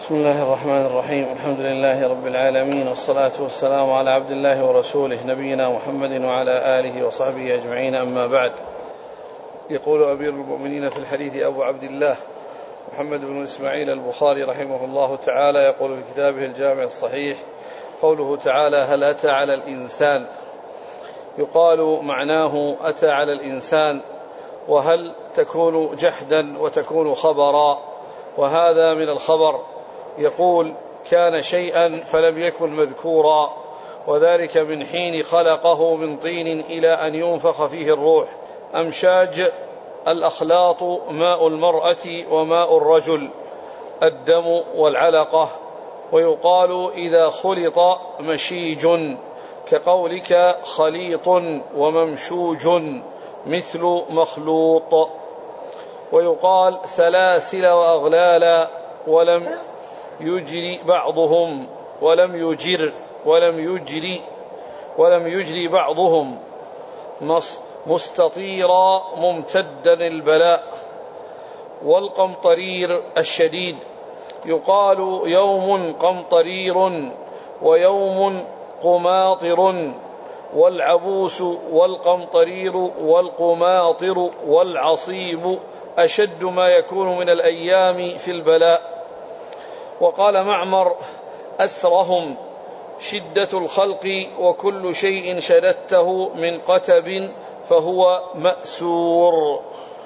بسم الله الرحمن الرحيم. الحمد لله رب العالمين، والصلاة والسلام على عبد الله ورسوله نبينا محمد وعلى آله وصحبه أجمعين، أما بعد. يقول أمير المؤمنين في الحديث أبو عبد الله محمد بن إسماعيل البخاري رحمه الله تعالى، يقول في كتابه الجامع الصحيح: قوله تعالى: هل أتى على الإنسان؟ يقال معناه أتى على الإنسان، وهل تكون جحدا وتكون خبرا، وهذا من الخبر. يقول: كان شيئا فلم يكن مذكورا، وذلك من حين خلقه من طين إلى أن ينفخ فيه الروح. أمشاج الأخلاط ماء المرأة وماء الرجل، الدم والعلقة. ويقال إذا خلط مشيج، كقولك خليط وممشوج، مثل مخلوط. ويقال سلاسل وأغلالا، ولم يجري بعضهم ولم يجري بعضهم، مستطيرا ممتدا البلاء. والقمطرير الشديد، يقال يوم قمطرير ويوم قماطر. والعبوس والقمطرير والقماطر والعصيب أشد ما يكون من الأيام في البلاء. وقال معمر: أسرهم شدة الخلق، وكل شيء شددته من قتب فهو مأسور.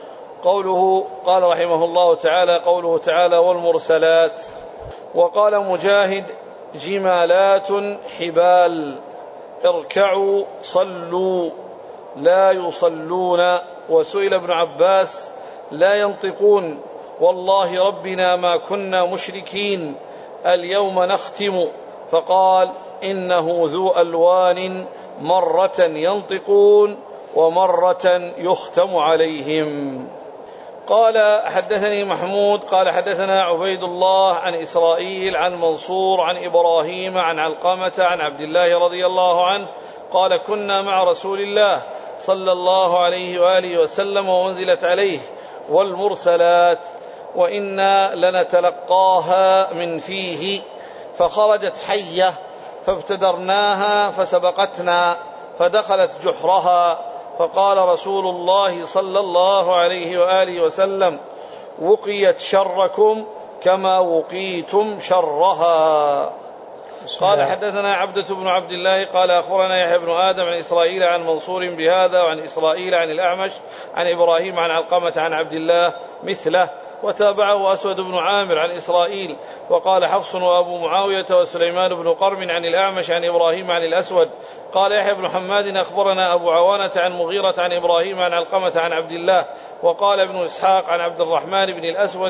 قال رحمه الله تعالى: قوله تعالى: والمرسلات. وقال مجاهد: جمالات حبال، اركعوا صلوا لا يصلون. وسئل ابن عباس: لا ينطقون، والله ربنا ما كنا مشركين، اليوم نختم. فقال: إنه ذو ألوان، مرة ينطقون ومرة يختم عليهم. قال: حدثني محمود قال: حدثنا عبيد الله عن إسرائيل عن منصور عن إبراهيم عن علقمة عن عبد الله رضي الله عنه قال: كنا مع رسول الله صلى الله عليه وآله وسلم، وأنزلت عليه: والمرسلات، وإنا لنتلقاها من فيه، فخرجت حية فابتدرناها فسبقتنا فدخلت جحرها، فقال رسول الله صلى الله عليه وآله وسلم: وقيت شركم كما وقيتم شرها. قال: حدثنا عبدة بن عبد الله قال: أخبرنا يحيى بن آدم عن إسرائيل عن منصور بهذا، وعن إسرائيل عن الأعمش عن إبراهيم عن علقمة عن عبد الله مثله، وتابعه أسود بن عامر عن إسرائيل. وقال حفص وأبو معاوية وسليمان بن قرم عن الأعمش عن إبراهيم عن الأسود. قال يحيى بن حماد: أخبرنا أبو عوانة عن مغيرة عن إبراهيم عن علقمة عن عبد الله. وقال ابن إسحاق عن عبد الرحمن بن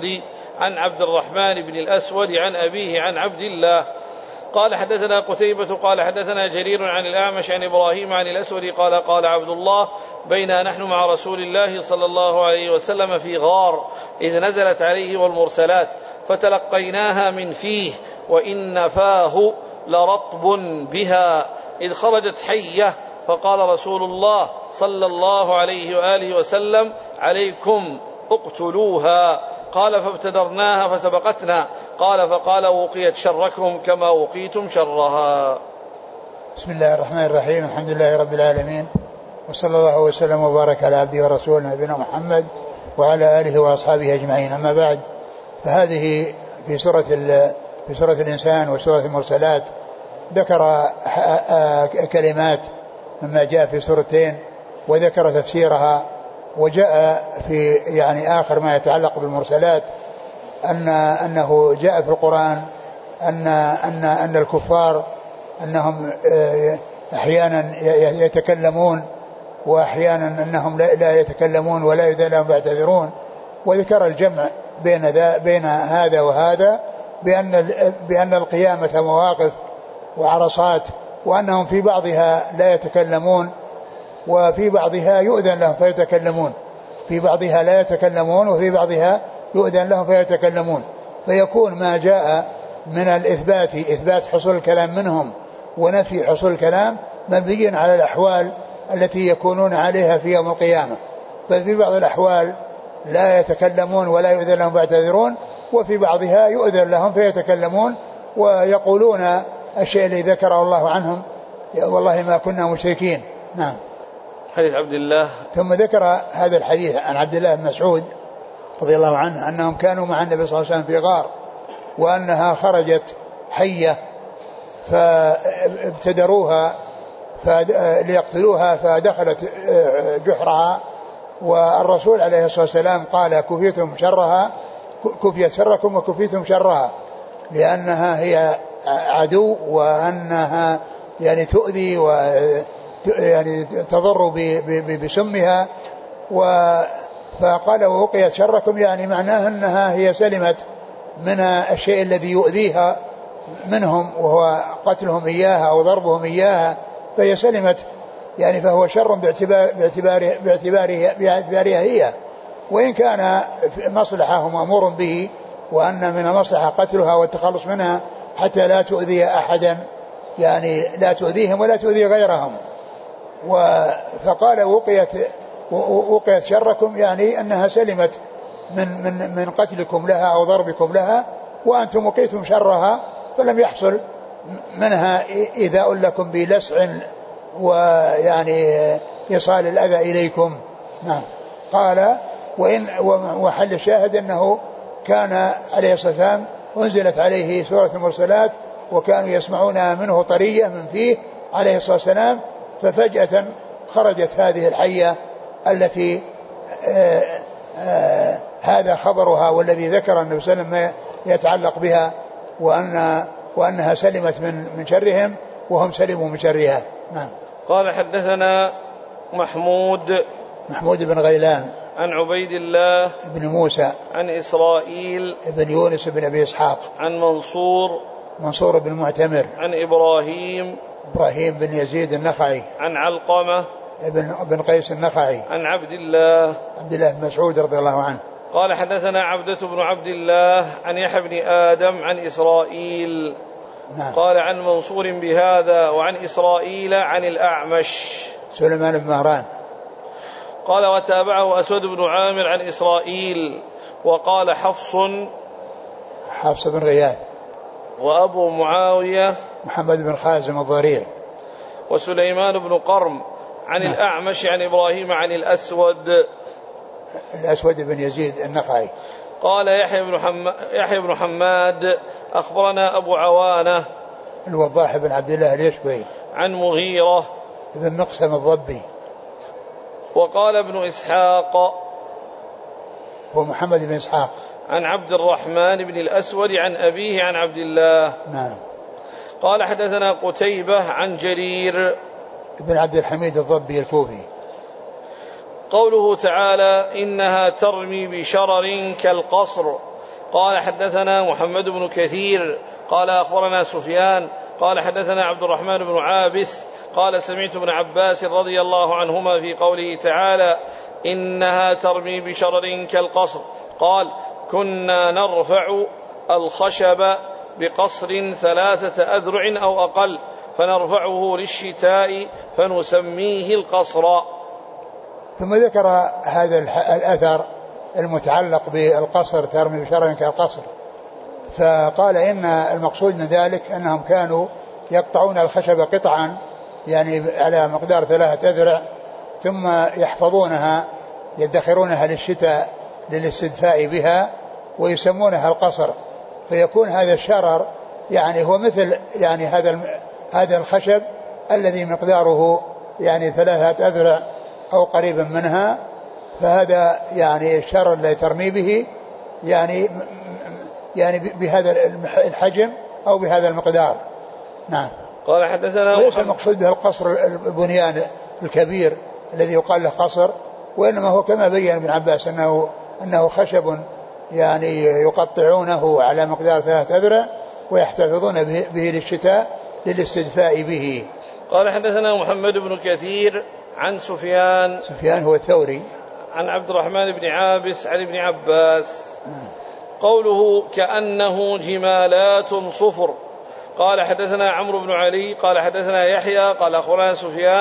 الأسود عن أبيه عن عبد الله. قال: حدثنا قتيبة قال: حدثنا جرير عن الأعمش عن إبراهيم عن الأسود قال: قال عبد الله: بينا نحن مع رسول الله صلى الله عليه وسلم في غار، إذ نزلت عليه والمرسلات، فتلقيناها من فيه، وإن فاه لرطب بها، إذ خرجت حية، فقال رسول الله صلى الله عليه وآله وسلم: عليكم اقتلوها. قال: فابتدرناها فسبقتنا. قال: فقال: وقيت شركم كما وقيتم شرها. بسم الله الرحمن الرحيم. الحمد لله رب العالمين، وصلى الله وسلم وبارك على عبده ورسوله نبينا محمد وعلى آله وأصحابه أجمعين، أما بعد. فهذه في سورة الإنسان وسورة المرسلات ذكر كلمات مما جاء في سورتين، وذكر تفسيرها. وجاء في آخر ما يتعلق بالمرسلات أنه جاء في القرآن أن الكفار أنهم أحيانا يتكلمون، وأحيانا أنهم لا يتكلمون ولا إذا لهم يعتذرون. وذكر الجمع بين هذا وهذا، بأن القيامة مواقف وعرصات، وأنهم في بعضها لا يتكلمون وفي بعضها يؤذن لهم فيتكلمون، في بعضها لا يتكلمون وفي بعضها يؤذن لهم فيتكلمون. فيكون ما جاء من الإثبات، إثبات حصول الكلام منهم ونفي حصول الكلام، مبنيا على الأحوال التي يكونون عليها في يوم القيامة. بل في بعض الأحوال لا يتكلمون ولا يؤذن لهم فيعتذرون، وفي بعضها يؤذن لهم فيتكلمون ويقولون الشيء الذي ذكره الله عنهم والله ما كنا مشركين. نعم. حديث عبد الله. ثم ذكر هذا الحديث عن عبد الله بن مسعود رضي الله عنه أنهم كانوا مع النبي صلى الله عليه وسلم في غار وأنها خرجت حية فابتدروها ليقتلوها فدخلت جحرها، والرسول عليه الصلاة والسلام قال كفيتم شرها، كفيت شركم وكفيتم شرها، لأنها هي عدو وأنها يعني تؤذي يعني تضر بسمها. فقال ووقيت شركم يعني معناه أنها هي سلمت من الشيء الذي يؤذيها منهم وهو قتلهم إياها أو ضربهم إياها، فهي سلمت يعني فهو شر باعتبارها هي، وإن كان مصلحة مأمور به وأن من المصلحة قتلها والتخلص منها حتى لا تؤذي أحدا، يعني لا تؤذيهم ولا تؤذي غيرهم. فقال وقيت شركم يعني أنها سلمت من قتلكم لها أو ضربكم لها، وأنتم وقيتم شرها فلم يحصل منها إيذاء لكم بلسع ويعني إيصال الأذى إليكم. نعم. قال وحل الشاهد أنه كان عليه الصلاة والسلام أنزلت عليه سورة المرسلات وكانوا يسمعونها منه طرية من فيه عليه الصلاة والسلام، ففجأة خرجت هذه الحية التي هذا خبرها والذي ذكر النبي صلى الله عليه وسلم يتعلق بها وأنها سلمت من شرهم وهم سلموا من شرها. نعم. قال حدثنا محمود بن غيلان عن عبيد الله بن موسى عن إسرائيل بن يونس بن أبي إسحاق عن منصور بن معتمر عن إبراهيم بن يزيد النخعي عن علقمة بن قيس النخعي عن عبد الله بن مسعود رضي الله عنه قال حدثنا عبدة بن عبد الله عن يحيى بن آدم عن إسرائيل. نعم. قال عن منصور بهذا وعن إسرائيل عن الأعمش سليمان بن مهران. قال وتابعه أسود بن عامر عن إسرائيل وقال حفص بن غياث وأبو معاوية محمد بن خازم الضرير وسليمان بن قرم عن الأعمش عن إبراهيم عن الأسود بن يزيد النخعي. قال يحيى بن حماد أخبرنا أبو عوانة الوضاح بن عبد الله اليشكري عن مغيرة بن مقسم الضبي. وقال ابن إسحاق ومحمد بن إسحاق عن عبد الرحمن بن الأسود عن أبيه عن عبد الله. نعم. قال حدثنا قتيبة عن جرير بن عبد الحميد الضبي الكوفي. قوله تعالى إنها ترمي بشرر كالقصر. قال حدثنا محمد بن كثير قال أخبرنا سفيان قال حدثنا عبد الرحمن بن عابس قال سمعت ابن عباس رضي الله عنهما في قوله تعالى إنها ترمي بشرر كالقصر قال كنا نرفع الخشب بقصر 3 أذرع أو أقل فنرفعه للشتاء فنسميه القصر. ثم ذكر هذا الأثر المتعلق بالقصر ترمي بشرر كالقصر، فقال إن المقصود من ذلك أنهم كانوا يقطعون الخشب قطعا يعني على مقدار 3 أذرع ثم يحفظونها يدخرونها للشتاء للاستدفاء بها ويسمونها القصر، فيكون هذا الشرر يعني هو مثل يعني هذا الخشب الذي مقداره يعني 3 أذرع أو قريبا منها، فهذا يعني الشرر الذي ترمي به يعني بهذا الحجم أو بهذا المقدار. نعم. قال حدثنا وليس المقصود به القصر البنيان الكبير الذي يقال له قصر، وإنما هو كما بين ابن عباس أنه خشب يعني يقطعونه على مقدار 3 أذرع ويحتفظون به للشتاء للاستدفاء به. قال حدثنا محمد بن كثير عن سفيان هو الثوري عن عبد الرحمن بن عابس عن ابن عباس. قوله كأنه جمالات صفر. قال حدثنا عمرو بن علي قال حدثنا يحيى قال أخبرنا سفيان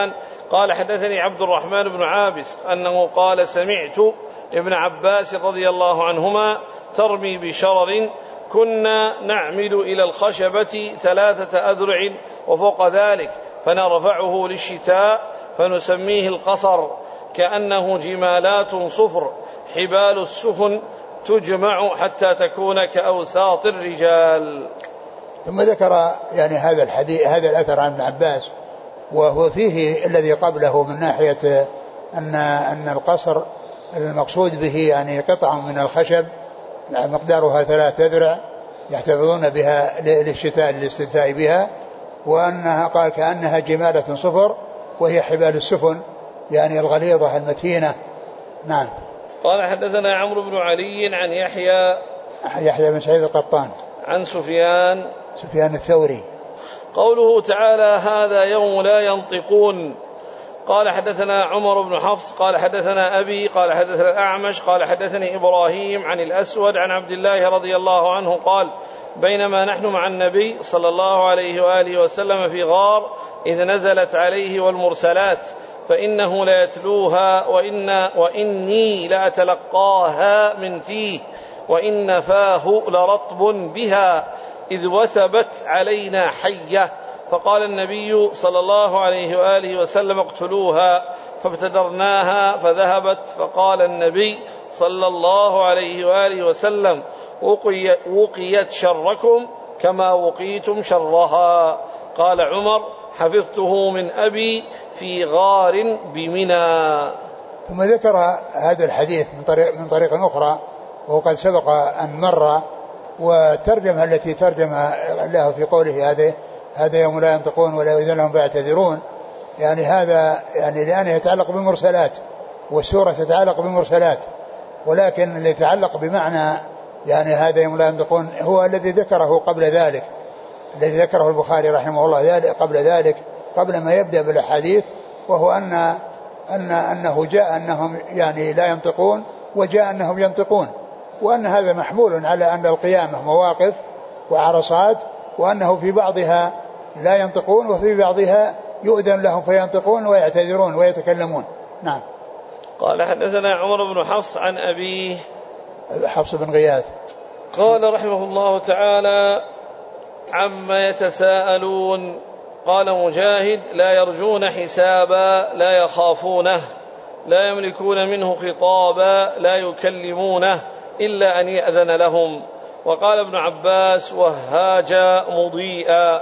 قال حدثني عبد الرحمن بن عابس أنه قال سمعت ابن عباس رضي الله عنهما ترمي بشرر كنا نعمل إلى الخشبة 3 أذرع وفوق ذلك فنرفعه للشتاء فنسميه القصر كأنه جمالات صفر حبال السفن تجمع حتى تكون كأوساط الرجال. ثم ذكر يعني هذا الحديث هذا الأثر عن ابن عباس وهو فيه الذي قبله من ناحية أن القصر المقصود به يعني قطع من الخشب مقدارها 3 أذرع يحتفظون بها للشتاء للاستدفاء بها, وأنها قال كأنها جمالة صفر وهي حبال السفن يعني الغليظة المتينة. نعم. قال حدثنا عمرو بن علي عن يحيى بن سعيد القطان عن سفيان الثوري. قوله تعالى هذا يوم لا ينطقون. قال حدثنا عمر بن حفص قال حدثنا أبي قال حدثنا الأعمش قال حدثني إبراهيم عن الأسود عن عبد الله رضي الله عنه قال بينما نحن مع النبي صلى الله عليه وآله وسلم في غار إذ نزلت عليه والمرسلات فإنه ليتلوها وإني لأتلقاها من فيه وإن فاه لرطب بها إذ وثبت علينا حية فقال النبي صلى الله عليه وآله وسلم اقتلوها فابتدرناها فذهبت فقال النبي صلى الله عليه وآله وسلم وقيت شركم كما وقيتم شرها. قال عمر حفظته من أبي في غار بمنى. ثم ذكر هذا الحديث من طريق أخرى وقد سبق أن مر, وترجمها التي ترجم له في قوله هذا يوم لا ينطقون ولا يؤذن لهم فيعتذرون, يعني هذا يعني لأنه يتعلق بالمرسلات والسورة تتعلق بالمرسلات, ولكن اللي يتعلق بمعنى يعني هذا يوم لا ينطقون هو الذي ذكره قبل ذلك, الذي ذكره البخاري رحمه الله قبل ذلك قبل ما يبدأ بالحديث, وهو أنه جاء أنهم يعني لا ينطقون وجاء أنهم ينطقون, وأن هذا محمول على أن القيامة مواقف وعرصات, وأنه في بعضها لا ينطقون وفي بعضها يؤذن لهم فينطقون ويعتذرون ويتكلمون. نعم. قال حدثنا عمر بن حفص عن أبيه حفص بن غياث قال رحمه الله تعالى عما يتساءلون. قال مجاهد لا يرجون حسابا لا يخافونه لا يملكون منه خطابا لا يكلمونه إلا أن يأذن لهم. وقال ابن عباس وهاجا مضيئا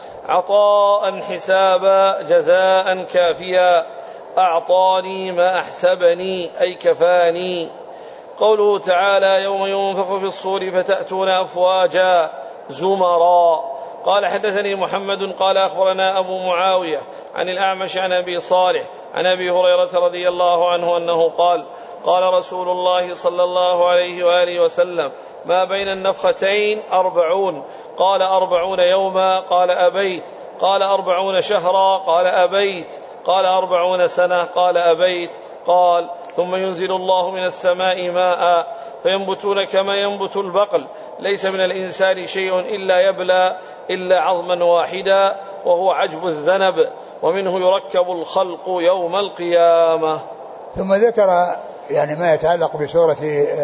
عطاء حسابا جزاء كافيا أعطاني ما أحسبني أي كفاني. قوله تعالى يوم ينفخ في الصور فتأتون أفواجا زمرا. قال حدثني محمد قال أخبرنا أبو معاوية عن الأعمش عن أبي صالح عن أبي هريرة رضي الله عنه أنه قال قال رسول الله صلى الله عليه وآله وسلم ما بين النفختين 40. قال 40 يوما قال أبيت. قال 40 شهرا قال أبيت. قال 40 سنة قال أبيت. قال ثم ينزل الله من السماء ماء فينبتون كما ينبت البقل ليس من الإنسان شيء إلا يبلى إلا عظما واحدا وهو عجب الذنب ومنه يركب الخلق يوم القيامة. ثم ذكر يعني ما يتعلق بسورة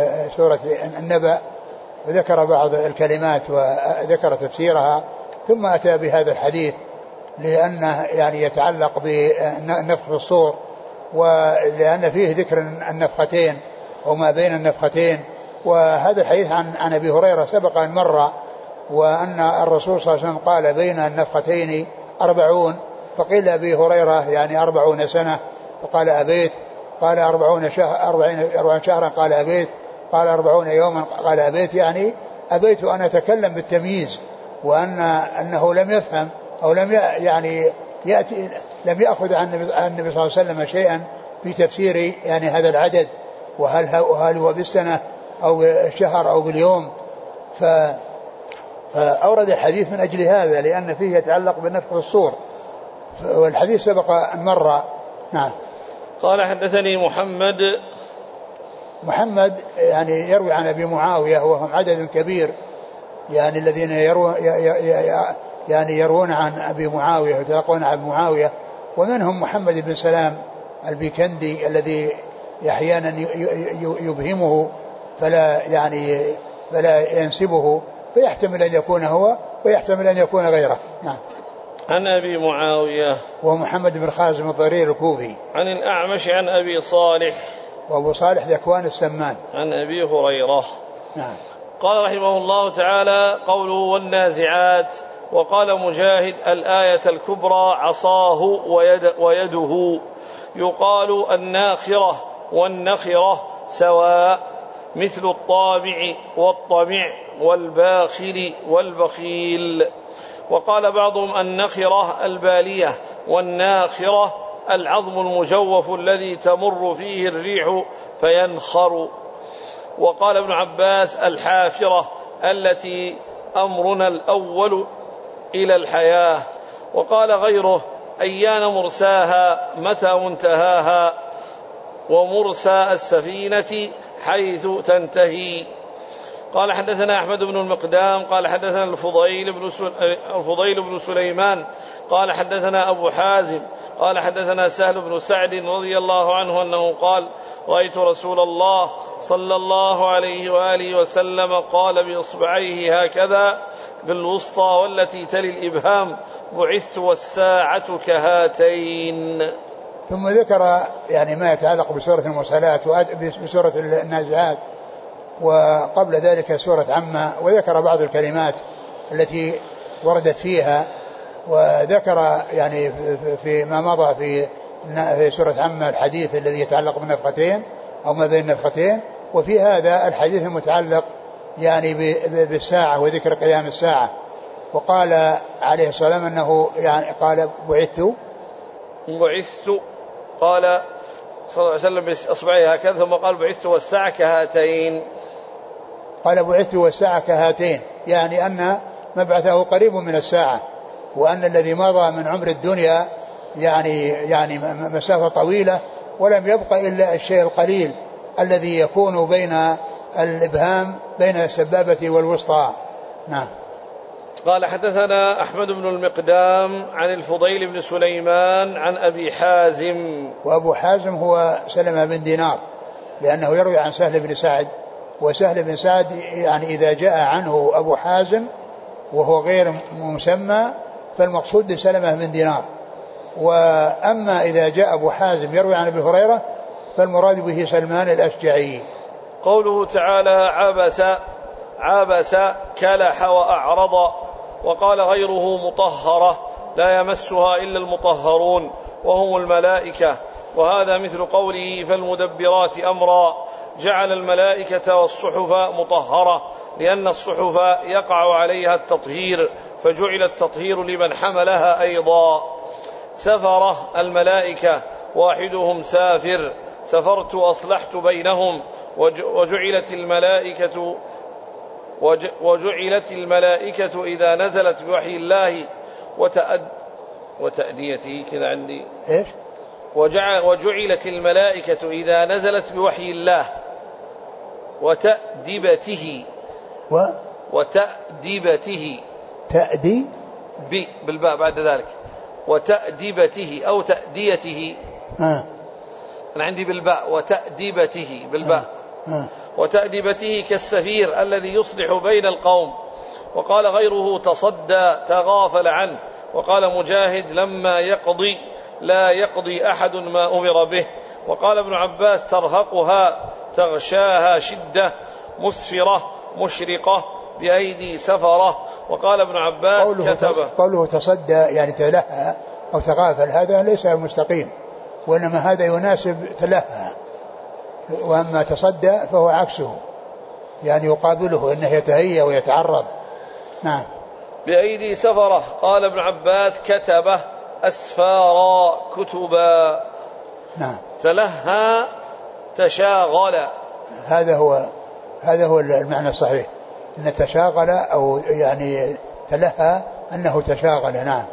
النبأ, وذكر بعض الكلمات وذكر تفسيرها, ثم أتى بهذا الحديث لأنه يعني يتعلق بنفخ الصور, ولأن فيه ذكر النفختين وما بين النفختين. وهذا الحديث عن أبي هريرة سبق أن مر, وأن الرسول صلى الله عليه وسلم قال بين النفختين 40, فقيل أبي هريرة يعني 40 سنة فقال أبيت. قال 40 شهرا قال أبيت. قال 40 يوما قال أبيت, يعني أبيت أن أتكلم بالتمييز, وأنه لم يفهم أو لم يعني يأتي لم يأخذ عن النبي صلى الله عليه وسلم شيئا في تفسير يعني هذا العدد, وهل هو بالسنة أو بالشهر أو باليوم. فأورد الحديث من أجل هذا لأن فيه يتعلق بنفخ الصور, والحديث سبق أن مر. نعم. قال حدثني محمد يعني يروي عن أبي معاوية وهم عدد كبير, يعني الذين يروون عن أبي معاوية ويتلقون عن أبي معاوية ومنهم محمد بن سلام البيكندي الذي أحيانا يبهمه فلا ينسبه، فيحتمل أن يكون هو ويحتمل أن يكون غيره. نعم. عن أبي معاوية ومحمد بن خازم الضرير الكوفي. عن الأعمش عن أبي صالح وأبو صالح ذكوان السمان. عن أبي هريرة. نعم. قال رحمه الله تعالى: قوله والنازعات. وقال مجاهد: الآية الكبرى عصاه ويده. يقال الناخرة والنخرة سواء، مثل الطابع والطمع والباخل والبخيل. وقال بعضهم النخرة البالية، والناخرة العظم المجوف الذي تمر فيه الريح فينخر. وقال ابن عباس الحافرة التي أمرنا الأول إلى الحياة. وقال غيره أيان مرساها متى منتهاها، ومرسى السفينة حيث تنتهي. قال حدثنا أحمد بن المقدام قال حدثنا الفضيل بن سليمان قال حدثنا أبو حازم قال حدثنا سهل بن سعد رضي الله عنه أنه قال: رأيت رسول الله صلى الله عليه وآله وسلم قال بإصبعيه هكذا بالوسطى والتي تلي الإبهام: بعثت والساعة كهاتين. ثم ذكر يعني ما يتعلق بسورة المرسلات وبسورة النازعات، وقبل ذلك سورة عما، وذكر بعض الكلمات التي وردت فيها، وذكر يعني في ما مضى في سورة عما الحديث الذي يتعلق بالنفختين أو ما بين النفختين، وفي هذا الحديث المتعلق يعني بالساعة وذكر قيام الساعة. وقال عليه الصلاة والسلام أنه يعني قال بعثت قال صلى الله عليه وسلم بإصبعيه هكذا، ثم قال: بعثت والساعة كهاتين. قال: بعثت والساعة كهاتين، يعني أن مبعثه قريب من الساعة، وأن الذي مضى من عمر الدنيا يعني مسافة طويلة، ولم يبق إلا الشيء القليل الذي يكون بين الإبهام بين السبابة والوسطى. نعم. قال حدثنا أحمد بن المقدام عن الفضيل بن سليمان عن أبي حازم. وأبو حازم هو سلمة بن دينار، لأنه يروي عن سهل بن سعد، وسهل بن سعد يعني إذا جاء عنه أبو حازم وهو غير مسمى فالمقصود بسلمة بن دينار. وأما إذا جاء أبو حازم يروي عن أبي هريرة فالمراد به سلمان الأشجعي. قوله تعالى: عبس كلح وأعرض. وقال غيره: مطهرة لا يمسها إلا المطهرون وهم الملائكة. وهذا مثل قوله: فالمدبرات أمرا. جعل الملائكة والصحف مطهرة لأن الصحف يقع عليها التطهير، فجعل التطهير لمن حملها أيضا. سفرة الملائكة، واحدهم سافر، سفرت أصلحت بينهم. وجعلت الملائكة إذا نزلت بوحي الله وتأديته كذا عندي إيش؟ وجعلت الملائكة إذا نزلت بوحي الله وتأديبته تأدي بالباء بعد ذلك وتأديبته أو تأديته. أنا عندي بالباء وتأديبته بالباء. وتأديبته كالسفير الذي يصلح بين القوم. وقال غيره: تصدى تغافل عنه. وقال مجاهد: لما يقضي لا يقضي أحد ما أمر به. وقال ابن عباس: ترهقها تغشاها شدة مسفرة مشرقة بأيدي سفرة. وقال ابن عباس: قوله تصدى يعني تلهى أو تغافل، هذا ليس مستقيم، وإنما هذا يناسب تلهى، وأما تصدى فهو عكسه، يعني يقابله إنه يتهيأ ويتعرض. نعم. بأيدي سفرة. قال ابن عباس: كتبه أسفارا كتبا. نعم. تلهى تشاغل. هذا هو المعنى الصحيح، أن تشاغل أو يعني تلهى أنه تشاغل. نعم.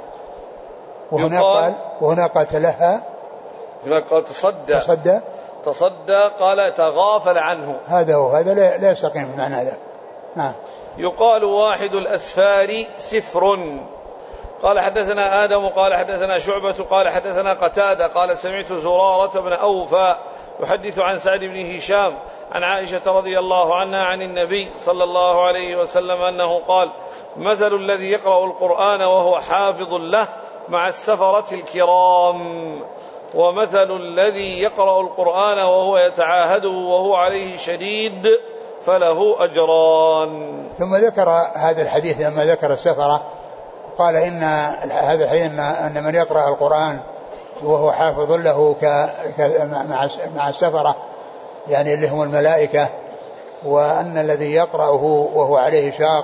وهنا قال تلهى، هنا قال تصدى قال تغافل عنه. هذا لا يستقيم معنى هذا. نعم. يقال واحد الأسفار سفر، قال حدثنا آدم قال حدثنا شعبة قال حدثنا قتادة قال سمعت زرارة بن أوفى يحدث عن سعد بن هشام عن عائشة رضي الله عنها عن النبي صلى الله عليه وسلم أنه قال: مثل الذي يقرأ القرآن وهو حافظ له مع السفرة الكرام، ومثل الذي يقرأ القرآن وهو يتعاهده وهو عليه شديد فله أجران. ثم ذكر هذا الحديث لما ذكر السفرة قال إن هذا الحديث أن من يقرأ القرآن وهو حافظ له مع السفرة يعني اللي هم الملائكة، وأن الذي يقرأه وهو عليه شاق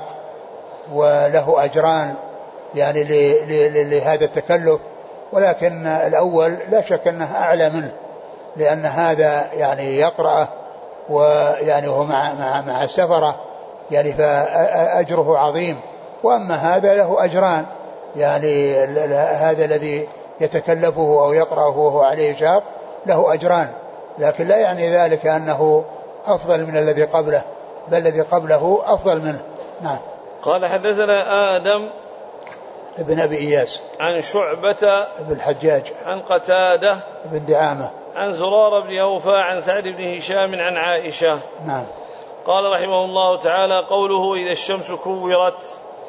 وله أجران يعني لهذا التكلف، ولكن الأول لا شك أنه أعلى منه، لأن هذا يعني يقرأه ويعني هو مع السفرة يعني فأجره عظيم، وأما هذا له أجران، يعني هذا الذي يتكلفه أو يقرأه وهو عليه شاق له أجران، لكن لا يعني ذلك أنه أفضل من الذي قبله، بل الذي قبله أفضل منه. نعم. قال حدثنا آدم ابن أبي إياس عن شعبة ابن الحجاج عن قتادة ابن دعامة عن زرار بن أوفى عن سعد بن هشام عن عائشة. نعم. قال رحمه الله تعالى: قوله: إذا الشمس كورت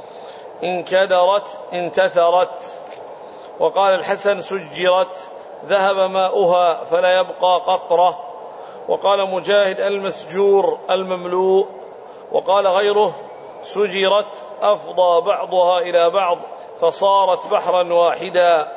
انكدرت انتثرت. وقال الحسن: سجرت ذهب ماؤها فلا يبقى قطرة. وقال مجاهد: المسجور المملوء. وقال غيره: سجرت أفضى بعضها إلى بعض فصارت بحرا واحدا.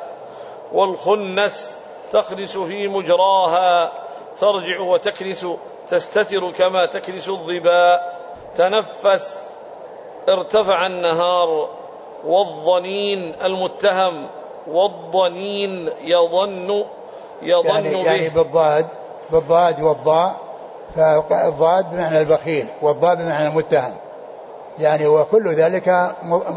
والخنس تخلس في مجراها ترجع وتكنس تستتر كما تكنس الظباء. تنفس ارتفع النهار. والظنين المتهم والظنين يظن يعني بالضاد والضاء، فالضاد بمعنى البخيل والضاء بمعنى المتهم، يعني وكل ذلك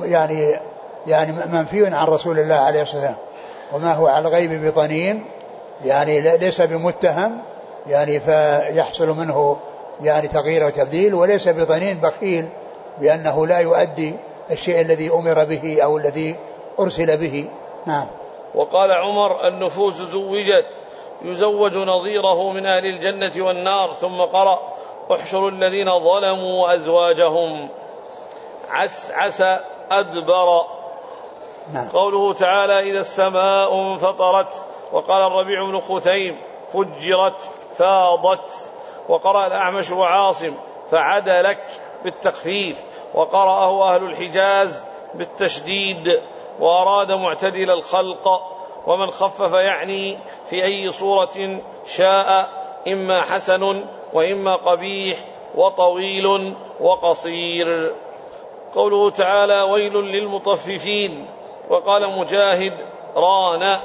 يعني منفي عن رسول الله عليه الصلاة والسلام. وما هو على الغيب بضنين يعني ليس بمتهم يعني فيحصل منه يعني تغيير وتبديل، وليس بضنين بخيل بأنه لا يؤدي الشيء الذي أمر به أو الذي أرسل به. نعم. وقال عمر: النفوس زوجت يزوج نظيره من أهل الجنة والنار. ثم قرأ: احشروا الذين ظلموا وأزواجهم. عسعس أدبر. نعم. قوله تعالى: إذا السماء انفطرت. وقال الربيع بن خثيم: فجرت فاضت. وقرأ الأعمش وعاصم: فعدلك بالتخفيف. وقرأه أهل الحجاز بالتشديد، وأراد معتدل الخلق. ومن خفف يعني في أي صورة شاء، إما حسن وإما قبيح وطويل وقصير. قوله تعالى: ويل للمطففين. وقال مجاهد: ران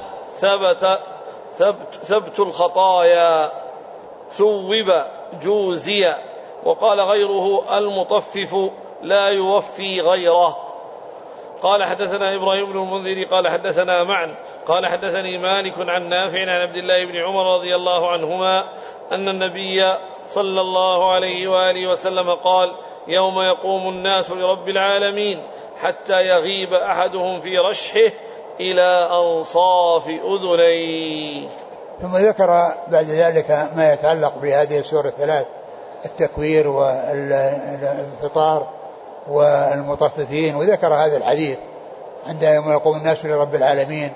ثبت الخطايا. ثوب جوزي. وقال غيره: المطفف لا يوفي غيره. قال حدثنا إبراهيم بن المنذر قال حدثنا معن قال حدثني مالك عن نافع عن عبد الله بن عمر رضي الله عنهما أن النبي صلى الله عليه وآله وسلم قال: يوم يقوم الناس لرب العالمين حتى يغيب أحدهم في رشحه إلى أنصاف أذنيه. ثم ذكر بعد ذلك ما يتعلق بهذه السورة الثلاث: التكوير والفطار والمطففين، وذكر هذا الحديث عند يوم يقوم الناس لرب العالمين،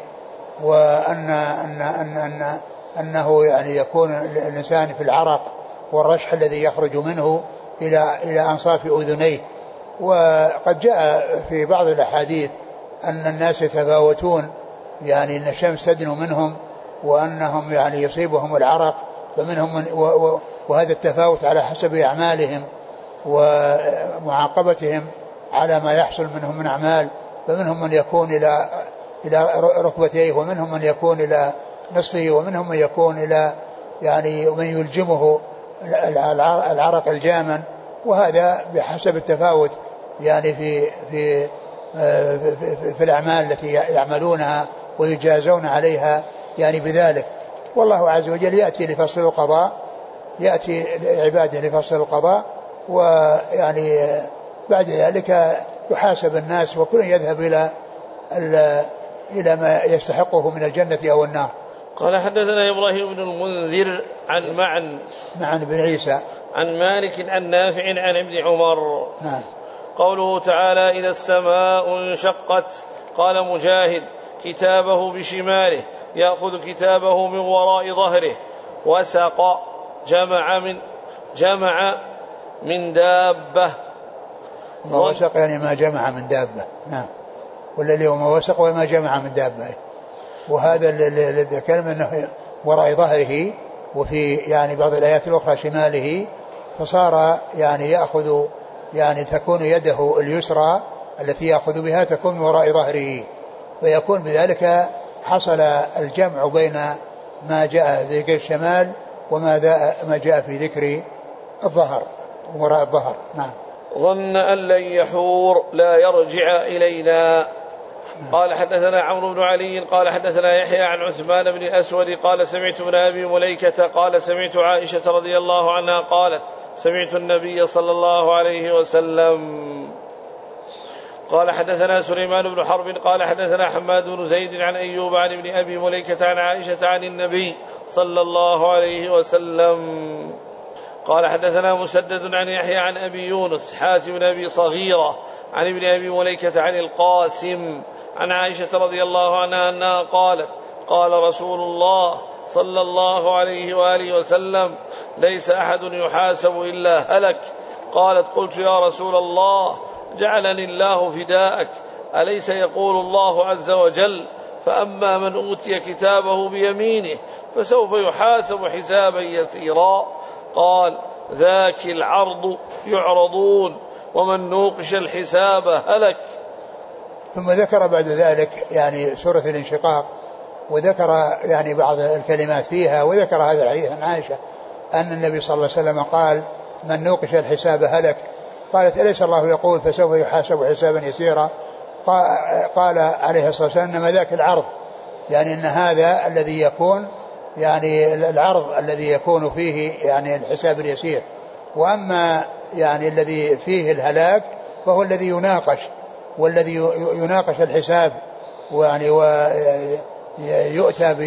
أنه يعني يكون الإنسان في العرق والرشح الذي يخرج منه إلى أنصاف أذنيه. وقد جاء في بعض الأحاديث أن الناس يتفاوتون، يعني أن الشمس تدنو منهم وأنهم يعني يصيبهم العرق، فمنهم وهذا التفاوت على حسب أعمالهم ومعاقبتهم على ما يحصل منهم من أعمال، فمنهم من يكون إلى ركبتيه، ومنهم من يكون إلى نصفه، ومنهم من يكون إلى يعني من يلجمه العرق الجاما، وهذا بحسب التفاوت يعني في الأعمال التي يعملونها ويجازون عليها يعني بذلك. والله عز وجل يأتي لفصل القضاء، يأتي لعباده لفصل القضاء، ويعني بعد ذلك يحاسب الناس وكل يذهب إلى إلى ما يستحقه من الجنة أو النار. قال حدثنا إبراهيم بن المنذر عن معن بن عيسى عن مالك عن نافع عن ابن عمر. نعم. قوله تعالى إذا السماء انشقت. قال مجاهد كتابه بشماله يأخذ كتابه من وراء ظهره. وسق جمع من دابة. وسق يعني ما جمع من دابة. نعم. والذي هو ما وسق وما جمع من دابة. وهذا الذي كلمة أنه وراء ظهره وفي يعني بعض الآيات الأخرى شماله فصار يعني يأخذ يعني تكون يده اليسرى التي يأخذ بها تكون من وراء ظهره ويكون بذلك حصل الجمع بين ما جاء في ذكر الشمال وما جاء في ذكر الظهر وراء الظهر. نعم. ظن أن لن يحور لا يرجع إلينا. قال حدثنا عمرو بن علي قال حدثنا يحيى عن عثمان بن الأسود قال سمعت ابن أبي مليكة قال سمعت عائشة رضي الله عنها قالت سمعت النبي صلى الله عليه وسلم. قال حدثنا سليمان بن حرب قال حدثنا حماد بن زيد عن أيوب عن ابن أبي مليكة عن عائشة عن النبي صلى الله عليه وسلم. قال حدثنا مسدد عن يحيى عن أبي يونس حاتم بن أبي صغيرة عن ابن أبي مليكة عن القاسم عن عائشة رضي الله عنها أنها قالت قال رسول الله صلى الله عليه وآله وسلم ليس أحد يحاسب إلا هلك. قالت قلت يا رسول الله جعلني الله فداءك أليس يقول الله عز وجل فأما من أوتي كتابه بيمينه فسوف يحاسب حسابا يسيرا. قال ذاك العرض يعرضون ومن نوقش الحساب هلك. ثم ذكر بعد ذلك يعني سورة الانشقاق وذكر يعني بعض الكلمات فيها وذكر هذا الحديث عن عائشة أن النبي صلى الله عليه وسلم قال من نوقش الحساب هلك. قالت أليس الله يقول فسوف يحاسب حسابا يسيرا. قال عليه الصلاة والسلام إنما ذاك العرض يعني أن هذا الذي يكون يعني العرض الذي يكون فيه يعني الحساب اليسير وأما يعني الذي فيه الهلاك فهو الذي يناقش والذي يناقش الحساب ويعني ويؤتى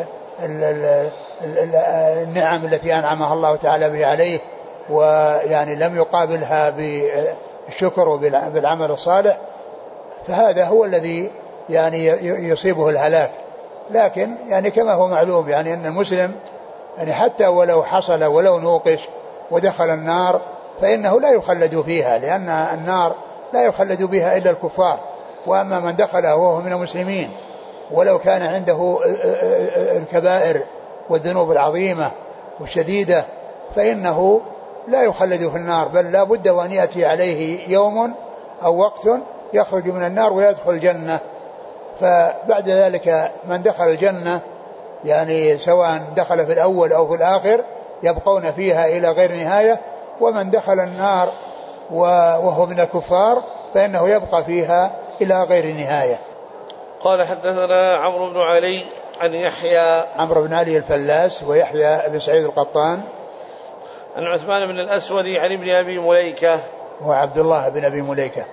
بالنعم التي أنعمها الله تعالى به عليه ويعني لم يقابلها بالشكر وبالعمل الصالح فهذا هو الذي يعني يصيبه الهلاك. لكن يعني كما هو معلوم يعني أن المسلم يعني حتى ولو حصل ولو نوقش ودخل النار فإنه لا يخلد فيها لأن النار لا يخلد بها إلا الكفار. وأما من دخلها وهو من المسلمين ولو كان عنده الكبائر والذنوب العظيمة والشديدة فإنه لا يخلد في النار بل لا بد وأن يأتي عليه يوم أو وقت يخرج من النار ويدخل الجنة. فبعد ذلك من دخل الجنة يعني سواء دخل في الأول أو في الآخر يبقون فيها إلى غير نهاية ومن دخل النار وهو من الكفار فإنه يبقى فيها إلى غير نهاية. قال حدثنا عمرو بن علي عن يحيى عمرو بن علي الفلاس ويحيى بن سعيد القطان عن عثمان بن الأسود عن ابن أبي مليكة وعبد الله بن أبي مليكة.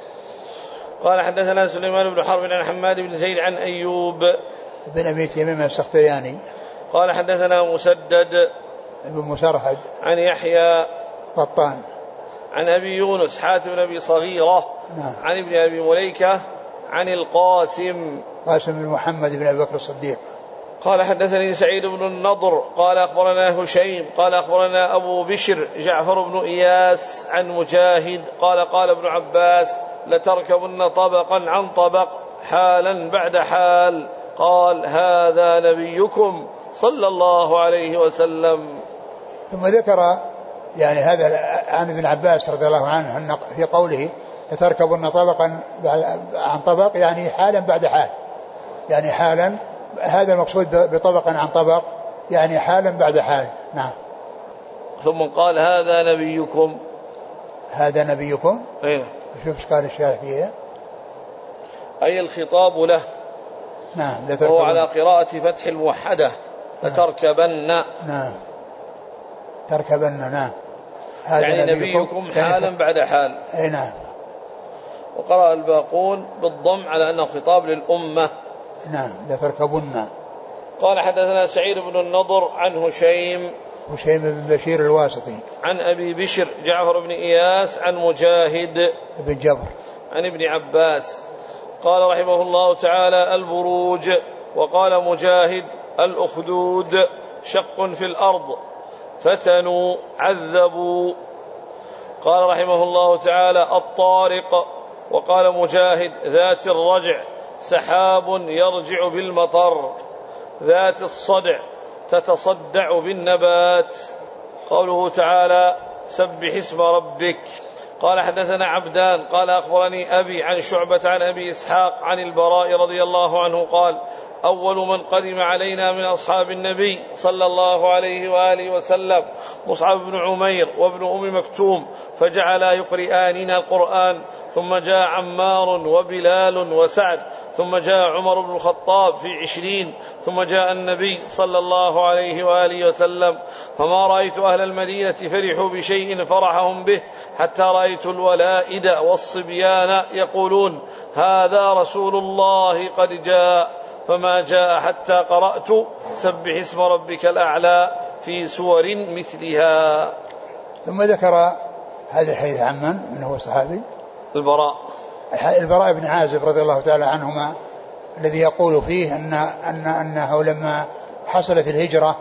قال حدثنا سليمان بن حرب عن حماد بن زيد عن أيوب بن أبي تميم السختياني قال حدثنا مسدد بن مسرهد عن يحيى قطان عن أبي يونس حاتم بن أبي صغيرة عن ابن أبي مليكة عن القاسم بن محمد بن أبي بكر الصديق قال حدثني سعيد بن النضر قال أخبرنا هشيم قال أخبرنا أبو بشر جعفر بن إياس عن مجاهد قال قال ابن عباس لتركبن طبقا عن طبق حالا بعد حال. قال هذا نبيكم صلى الله عليه وسلم. ثم ذكر يعني هذا عن ابن عباس رضي الله عنه في قوله لتركبن طبقا عن طبق يعني حالا بعد حال يعني حالا هذا المقصود بطبقا عن طبق يعني حالا بعد حال. نعم. ثم قال هذا نبيكم هذا نبيكم ايه شوف قال الشارح فيها أي الخطاب له. نعم. وهو على قراءة فتح الموحدة لتركبن. نعم تركبن. نعم. يعني نبيكم حالا بعد حال. اي نعم. وقرأ الباقون بالضم على أنه خطاب للأمة. نعم لتركبن. قال حدثنا سعيد بن النضر عن هشيم بن بشير الواسطي عن أبي بشر جعفر بن إياس عن مجاهد بن جبر عن ابن عباس قال رحمه الله تعالى البروج. وقال مجاهد الأخدود شق في الأرض فتنوا عذبوا. قال رحمه الله تعالى الطارق. وقال مجاهد ذات الرجع سحاب يرجع بالمطر. ذات الصدع تتصدع بالنبات. قوله تعالى سبح اسم ربك. قال حدثنا عبدان قال أخبرني أبي عن شعبة عن أبي إسحاق عن البراء رضي الله عنه قال أول من قدم علينا من أصحاب النبي صلى الله عليه وآله وسلم مصعب بن عمير وابن أم مكتوم فجعلا يقرئاننا القرآن. ثم جاء عمار وبلال وسعد. ثم جاء عمر بن الخطاب في 20. ثم جاء النبي صلى الله عليه وآله وسلم فما رأيت أهل المدينة فرحوا بشيء فرحهم به حتى رأيت الولائد والصبيان يقولون هذا رسول الله قد جاء. فما جاء حتى قرأت سبح اسم ربك الأعلى في سور مثلها. ثم ذكر هذا الحديث عمن من هو صحابي البراء بن عازب رضي الله تعالى عنهما الذي يقول فيه أنه لما حصلت الهجرة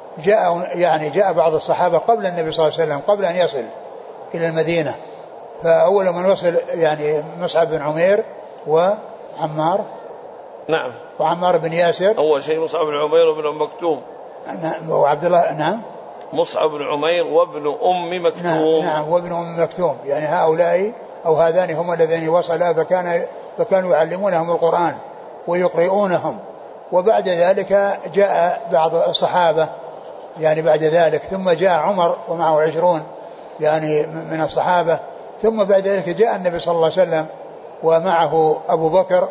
جاء بعض الصحابة قبل النبي صلى الله عليه وسلم قبل أن يصل إلى المدينة. فأول من وصل يعني مصعب بن عمير وعمار. نعم. وعمار بن ياسر. أول شيء مصعب بن عمير وابن أم مكتوم. وعبد الله. نعم. مصعب بن عمير وابن أم مكتوم. نعم وابن أم مكتوم. يعني هؤلاء أو هذان هم الذين وصلا فكانوا يعلمونهم القرآن ويقرؤونهم. وبعد ذلك جاء بعض الصحابة يعني بعد ذلك. ثم جاء عمر ومعه 20 يعني من الصحابة. ثم بعد ذلك جاء النبي صلى الله عليه وسلم ومعه أبو بكر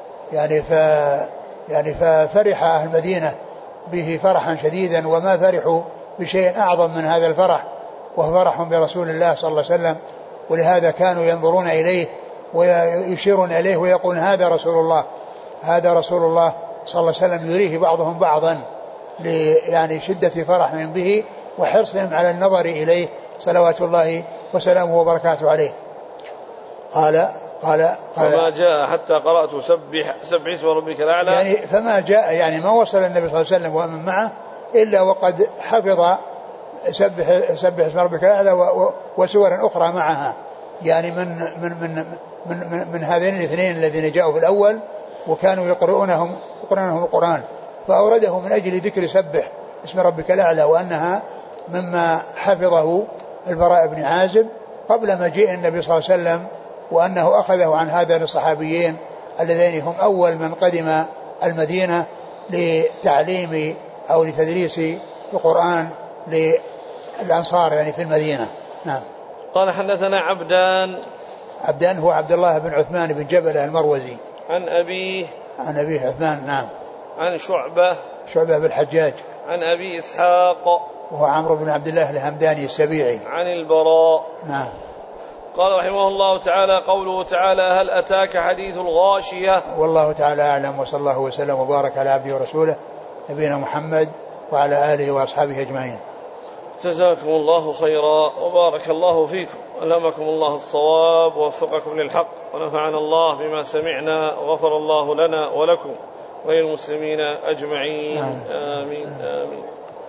يعني ففرح أهل المدينة به فرحا شديدا وما فرحوا بشيء أعظم من هذا الفرح وهو فرح برسول الله صلى الله عليه وسلم. ولهذا كانوا ينظرون إليه ويشيرون إليه ويقولون هذا رسول الله هذا رسول الله صلى الله عليه وسلم. يريه بعضهم بعضا يعني شدة فرحهم به وحرصهم على النظر إليه صلوات الله وسلامه وبركاته عليه. قال فما جاء حتى قرأت سبح اسم ربك الأعلى. يعني فما جاء يعني ما وصل النبي صلى الله عليه وسلم ومن معه إلا وقد حفظ سبح اسم ربك الأعلى وسور أخرى معها يعني من هذين الاثنين الذين جاءوا في الأول وكانوا يقرؤونهم القرآن. فأورده من أجل ذكر سبح اسم ربك الأعلى وأنها مما حفظه البراء بن عازب قبل مجيء النبي صلى الله عليه وسلم وأنه أخذه عن هذين الصحابيين الذين هم أول من قدم المدينة لتعليم أو لتدريس القرآن للأنصار يعني في المدينة. نعم. قال حدثنا عبدان هو عبد الله بن عثمان بن جبل المروزي عن أبيه عثمان. نعم. عن شعبة بن الحجاج عن أبي إسحاق وهو عمرو بن عبد الله الهمداني السبيعي عن البراء. نعم. قال رحمه الله تعالى قوله تعالى هل أتاك حديث الغاشية. والله تعالى أعلم وصلى الله وسلم وبارك على عبده ورسوله نبينا محمد وعلى آله وأصحابه أجمعين. جزاكم الله خيرا وبارك الله فيكم ألهمكم الله الصواب ووفقكم للحق ونفعنا الله بما سمعنا وغفر الله لنا ولكم وللمسلمين أجمعين. آمين آمين.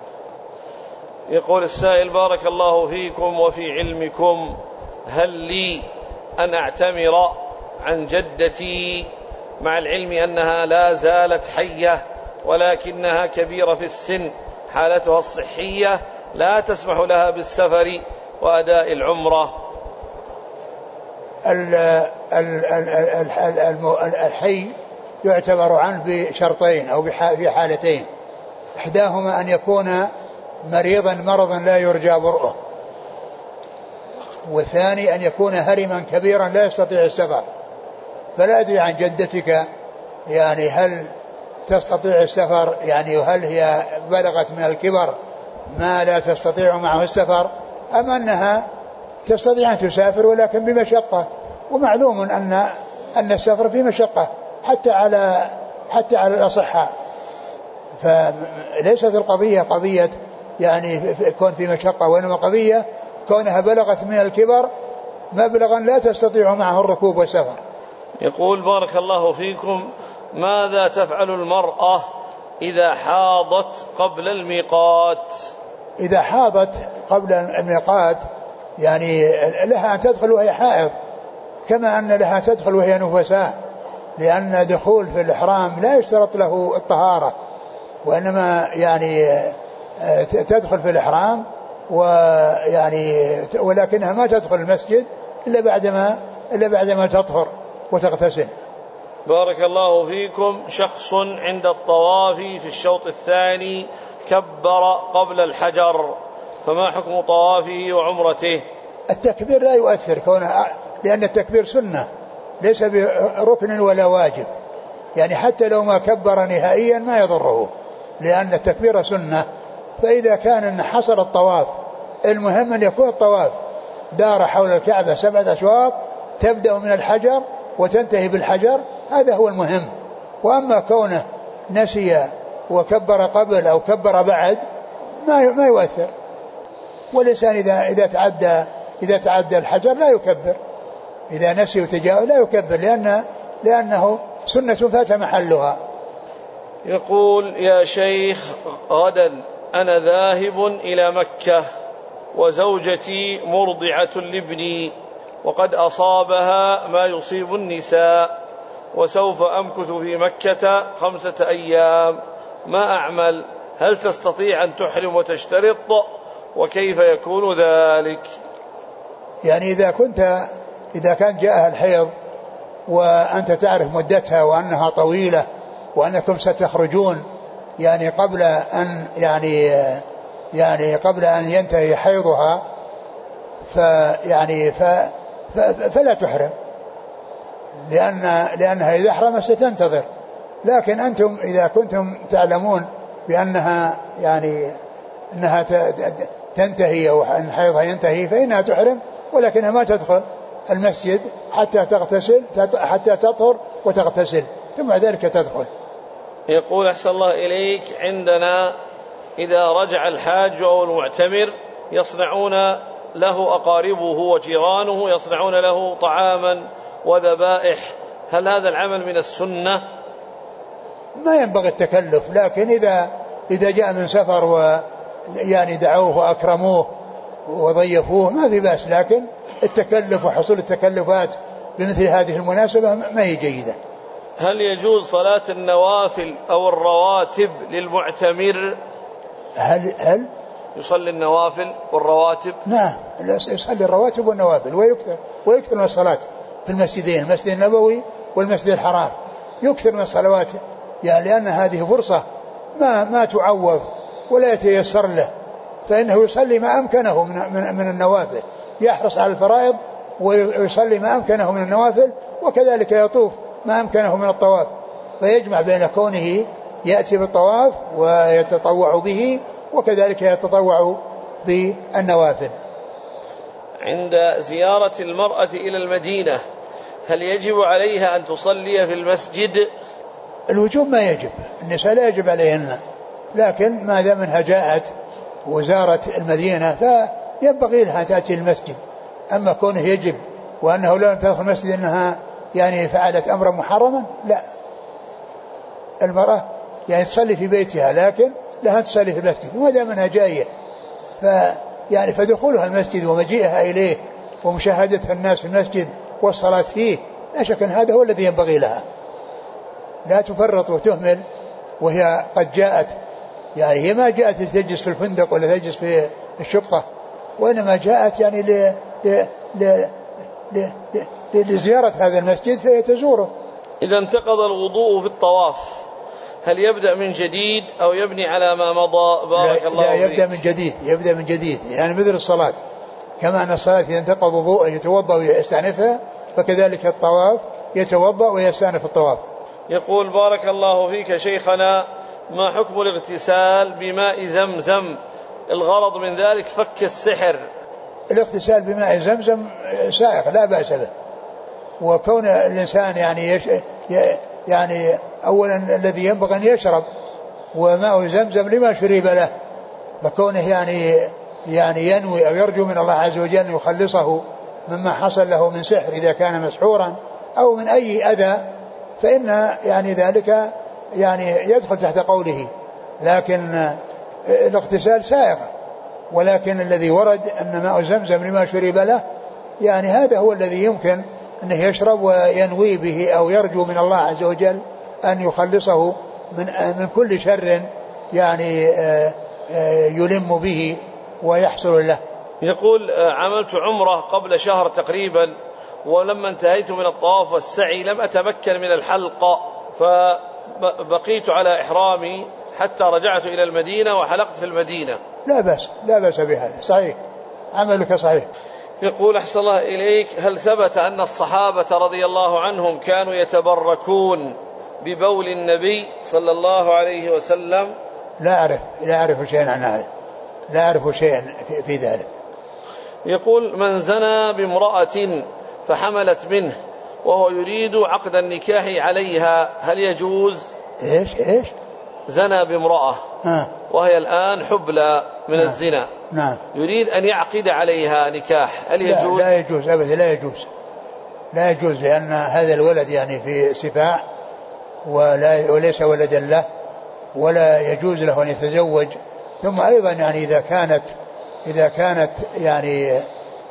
يقول السائل بارك الله فيكم وفي علمكم هل لي أن أعتمر عن جدتي مع العلم أنها لا زالت حية ولكنها كبيرة في السن حالتها الصحية لا تسمح لها بالسفر وأداء العمرة. الحي يعتبر عنه بشرطين أو في حالتين. إحداهما أن يكون مريضا مرضا لا يرجى برؤه والثاني أن يكون هرما كبيرا لا يستطيع السفر. فلا أدري عن جدتك يعني هل تستطيع السفر يعني هل هي بلغت من الكبر ما لا تستطيع معه السفر أم أنها تستطيع أن تسافر ولكن بمشقة ومعلوم أن السفر فيه مشقة حتى على الأصحاء، فليست القضية قضية يعني كون في مشقة، وإنما قضية كونها بلغت من الكبر مبلغا لا تستطيع معه الركوب والسفر. يقول بارك الله فيكم: ماذا تفعل المرأة إذا حاضت قبل الميقات؟ إذا حاضت قبل الميقات يعني لها أن تدخل وهي حائض، كما أن لها تدخل وهي نفساء، لأن دخول في الإحرام لا يشترط له الطهارة، وإنما يعني تدخل في الإحرام ويعني ولكنها ما تدخل المسجد إلا بعدما تطهر وتغتسل. بارك الله فيكم: شخص عند الطواف في الشوط الثاني كبر قبل الحجر، فما حكم طوافه وعمرته؟ التكبير لا يؤثر لأن التكبير سنة ليس بركن ولا واجب، يعني حتى لو ما كبر نهائيا ما يضره، لأن التكبير سنة. فإذا كان حصل الطواف، المهم أن يكون الطواف دار حول الكعبة 7 أشواط، تبدأ من الحجر وتنتهي بالحجر، هذا هو المهم. وأما كونه نسي وكبر قبل أو كبر بعد ما يؤثر. والإنسان إذا تعدى الحجر لا يكبر، إذا نسي وتجاوز لا يكبر، لأنه سنة فات محلها. يقول: يا شيخ، غدا أنا ذاهب إلى مكة وزوجتي مرضعة لابني، وقد أصابها ما يصيب النساء، وسوف أمكث في مكة 5 أيام، ما أعمل؟ هل تستطيع أن تحرم وتشترط؟ وكيف يكون ذلك؟ يعني إذا كان جاءها الحيض وأنت تعرف مدتها وأنها طويلة وأنكم ستخرجون يعني قبل أن ينتهي حيضها، فلا تحرم، لأنها إذا أحرمت ستنتظر. لكن أنتم إذا كنتم تعلمون بأنها أنها تنتهي أو أن حيضها ينتهي فإنها تحرم، ولكنها ما تدخل المسجد حتى تطهر وتغتسل، ثم ذلك تدخل. يقول: أحسن الله إليك، عندنا إذا رجع الحاج أو المعتمر يصنعون له أقاربه وجيرانه يصنعون له طعاما وذبائح، هل هذا العمل من السنة؟ ما ينبغي التكلف، لكن إذا جاء من سفر ويعني دعوه وأكرموه وضيفوه ما في بأس، لكن التكلف وحصول التكلفات بمثل هذه المناسبة ما هي جيدة. هل يجوز صلاة النوافل أو الرواتب للمعتمر؟ هل يصلي النوافل والرواتب؟ نعم، يصلي الرواتب والنوافل ويكثر من الصلاة في المسجدين، المسجد النبوي والمسجد الحرام، يكثر من الصلوات، يعني لأن هذه فرصة ما تعوض ولا يتيسر له، فإنه يصلي ما أمكنه من النوافل، يحرص على الفرائض ويصلي ما أمكنه من النوافل، وكذلك يطوف ما أمكنه من الطواف، فيجمع بين كونه يأتي بالطواف ويتطوع به وكذلك يتطوع بالنوافل. عند زيارة المرأة إلى المدينة هل يجب عليها أن تصلي في المسجد؟ الوجوب ما يجب، النساء لا يجب عليهن، لكن ما دام انها جاءت وزارت المدينة فينبغي لها تأتي المسجد. أما كونه يجب وأنه لا تدخل المسجد أنها يعني فعلت أمرا محرما، لا، المرأة يعني تصلي في بيتها لكن لها تصلي في المسجد، وما دام انها جاية فدخولها المسجد ومجيئها إليه ومشاهدة الناس في المسجد والصلاة فيه لا شك أن هذا هو الذي ينبغي لها، لا تفرط وتهمل وهي قد جاءت، يعني هي ما جاءت تجلس في الفندق ولا تجلس في الشقة، وإنما جاءت يعني لزيارة هذا المسجد فهي تزوره. إذا انتقض الوضوء في الطواف هل يبدأ من جديد أو يبني على ما مضى؟ بارك الله فيك. يبدأ من جديد يعني مثل الصلاة، كما أن الصلاة إذا انتقض وضوء يتوضأ ويستأنفها، فكذلك الطواف يتوضأ ويستأنف الطواف. يقول: بارك الله فيك شيخنا، ما حكم الاغتسال بماء زمزم؟ الغرض من ذلك فك السحر. الاغتسال بماء زمزم سائغ لا بأس به، وكون الإنسان يعني أولا الذي ينبغي أن يشرب وماء زمزم لما شرب له، فكونه يعني ينوي أو يرجو من الله عز وجل أن يخلصه مما حصل له من سحر إذا كان مسحورا أو من أي أذى، فإن يعني ذلك يعني يدخل تحت قوله. لكن الاغتسال سائغ، ولكن الذي ورد أن ماء زمزم لما شرب له يعني هذا هو الذي يمكن أنه يشرب وينوي به أو يرجو من الله عز وجل أن يخلصه من كل شر يعني يلم به ويحصل له. يقول عملت عمرة قبل شهر تقريبا، ولما انتهيت من الطواف والسعي لم أتمكن من الحلق، فبقيت على إحرامي حتى رجعت إلى المدينة وحلقت في المدينة. لا بأس بهذا، صحيح، عملك صحيح. يقول أحسن الله إليك، هل ثبت أن الصحابة رضي الله عنهم كانوا يتبركون ببول النبي صلى الله عليه وسلم؟ لا أعرف شيئا عن هذا، لا أعرف شيئا في ذلك. يقول من زنى بامرأة فحملت منه وهو يريد عقد النكاح عليها هل يجوز؟ إيش زنى بامرأة وهي الآن حبلى من الزنا، نعم، يريد أن يعقد عليها نكاح هل يجوز؟ لا يجوز أبدا، لا يجوز، لأن هذا الولد يعني في سفاح وليس ولدا له، ولا يجوز له أن يتزوج. ثم أيضا يعني إذا كانت يعني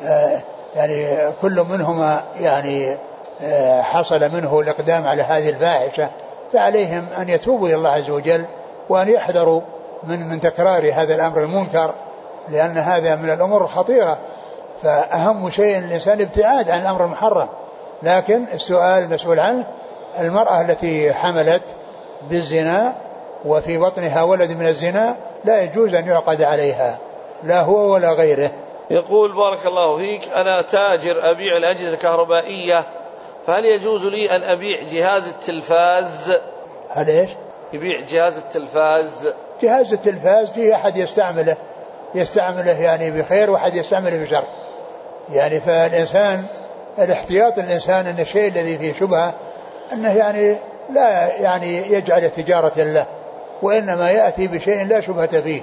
كل منهما يعني حصل منه الإقدام على هذه الفاحشة، فعليهم أن يتوبوا إلى الله عز وجل وأن يحذروا من تكرار هذا الأمر المنكر، لأن هذا من الأمور الخطيرة. فأهم شيء الإنسان الابتعاد عن الأمر المحرم. لكن السؤال المسؤول عنه المرأة التي حملت بالزنا وفي بطنها ولد من الزنا لا يجوز أن يعقد عليها، لا هو ولا غيره. يقول بارك الله فيك، أنا تاجر أبيع الأجهزة الكهربائية، فهل يجوز لي أن أبيع جهاز التلفاز؟ هل إيش؟ يبيع جهاز التلفاز. جهاز التلفاز فيه أحد يستعمله يعني بخير وأحد يستعمله بشر، يعني فالإنسان الاحتياط الإنسان أن الشيء الذي فيه شبهة أنه يعني لا يعني يجعل تجارة له، وإنما يأتي بشيء لا شبهة فيه،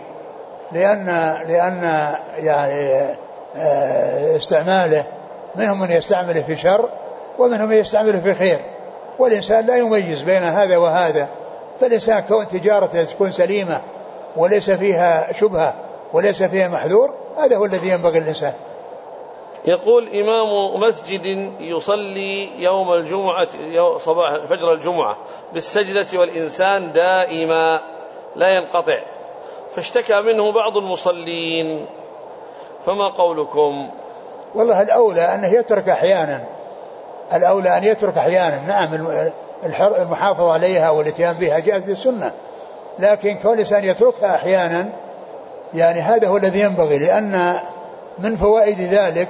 لأن يعني استعماله منهم من يستعمله في شر ومنهم من يستعمله في خير، والإنسان لا يميز بين هذا وهذا. فالإنسان كون تجارته تكون سليمة وليس فيها شبهة وليس فيها محذور، هذا هو الذي ينبغي الإنسان. يقول إمام مسجد يصلي يوم الجمعة صباح فجر الجمعة بالسجدة والإنسان دائما لا ينقطع، فاشتكى منه بعض المصلين، فما قولكم؟ والله الأولى أنه يترك أحيانا، الأولى أن يترك أحيانا، نعم المحافظة عليها والاتيان بها جاءت بالسنة، لكن كل إنسان يتركها أحيانا يعني هذا هو الذي ينبغي، لأن من فوائد ذلك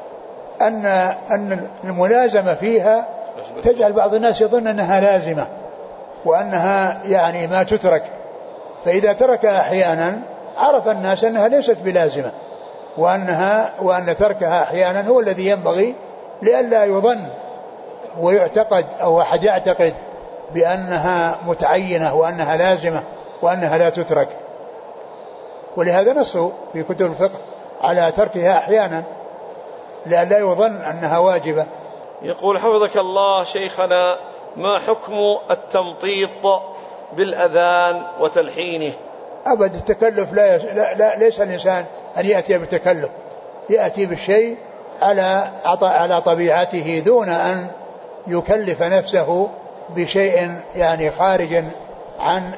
أن الملازمة فيها تجعل بعض الناس يظن أنها لازمة وأنها يعني ما تترك، فإذا تركها أحيانا عرف الناس أنها ليست بلازمة، وأن تركها أحيانا هو الذي ينبغي، لئلا يظن ويعتقد أو أحد يعتقد بأنها متعينة وأنها لازمة وأنها لا تترك. ولهذا نصوا في كتب الفقه على تركها أحيانا لئلا يظن أنها واجبة. يقول حفظك الله شيخنا، ما حكم التمطيط بالأذان وتلحينه؟ أبد التكلف ليس الإنسان أن يأتي بالتكلف، يأتي بالشيء على طبيعته دون أن يكلف نفسه بشيء يعني خارج عن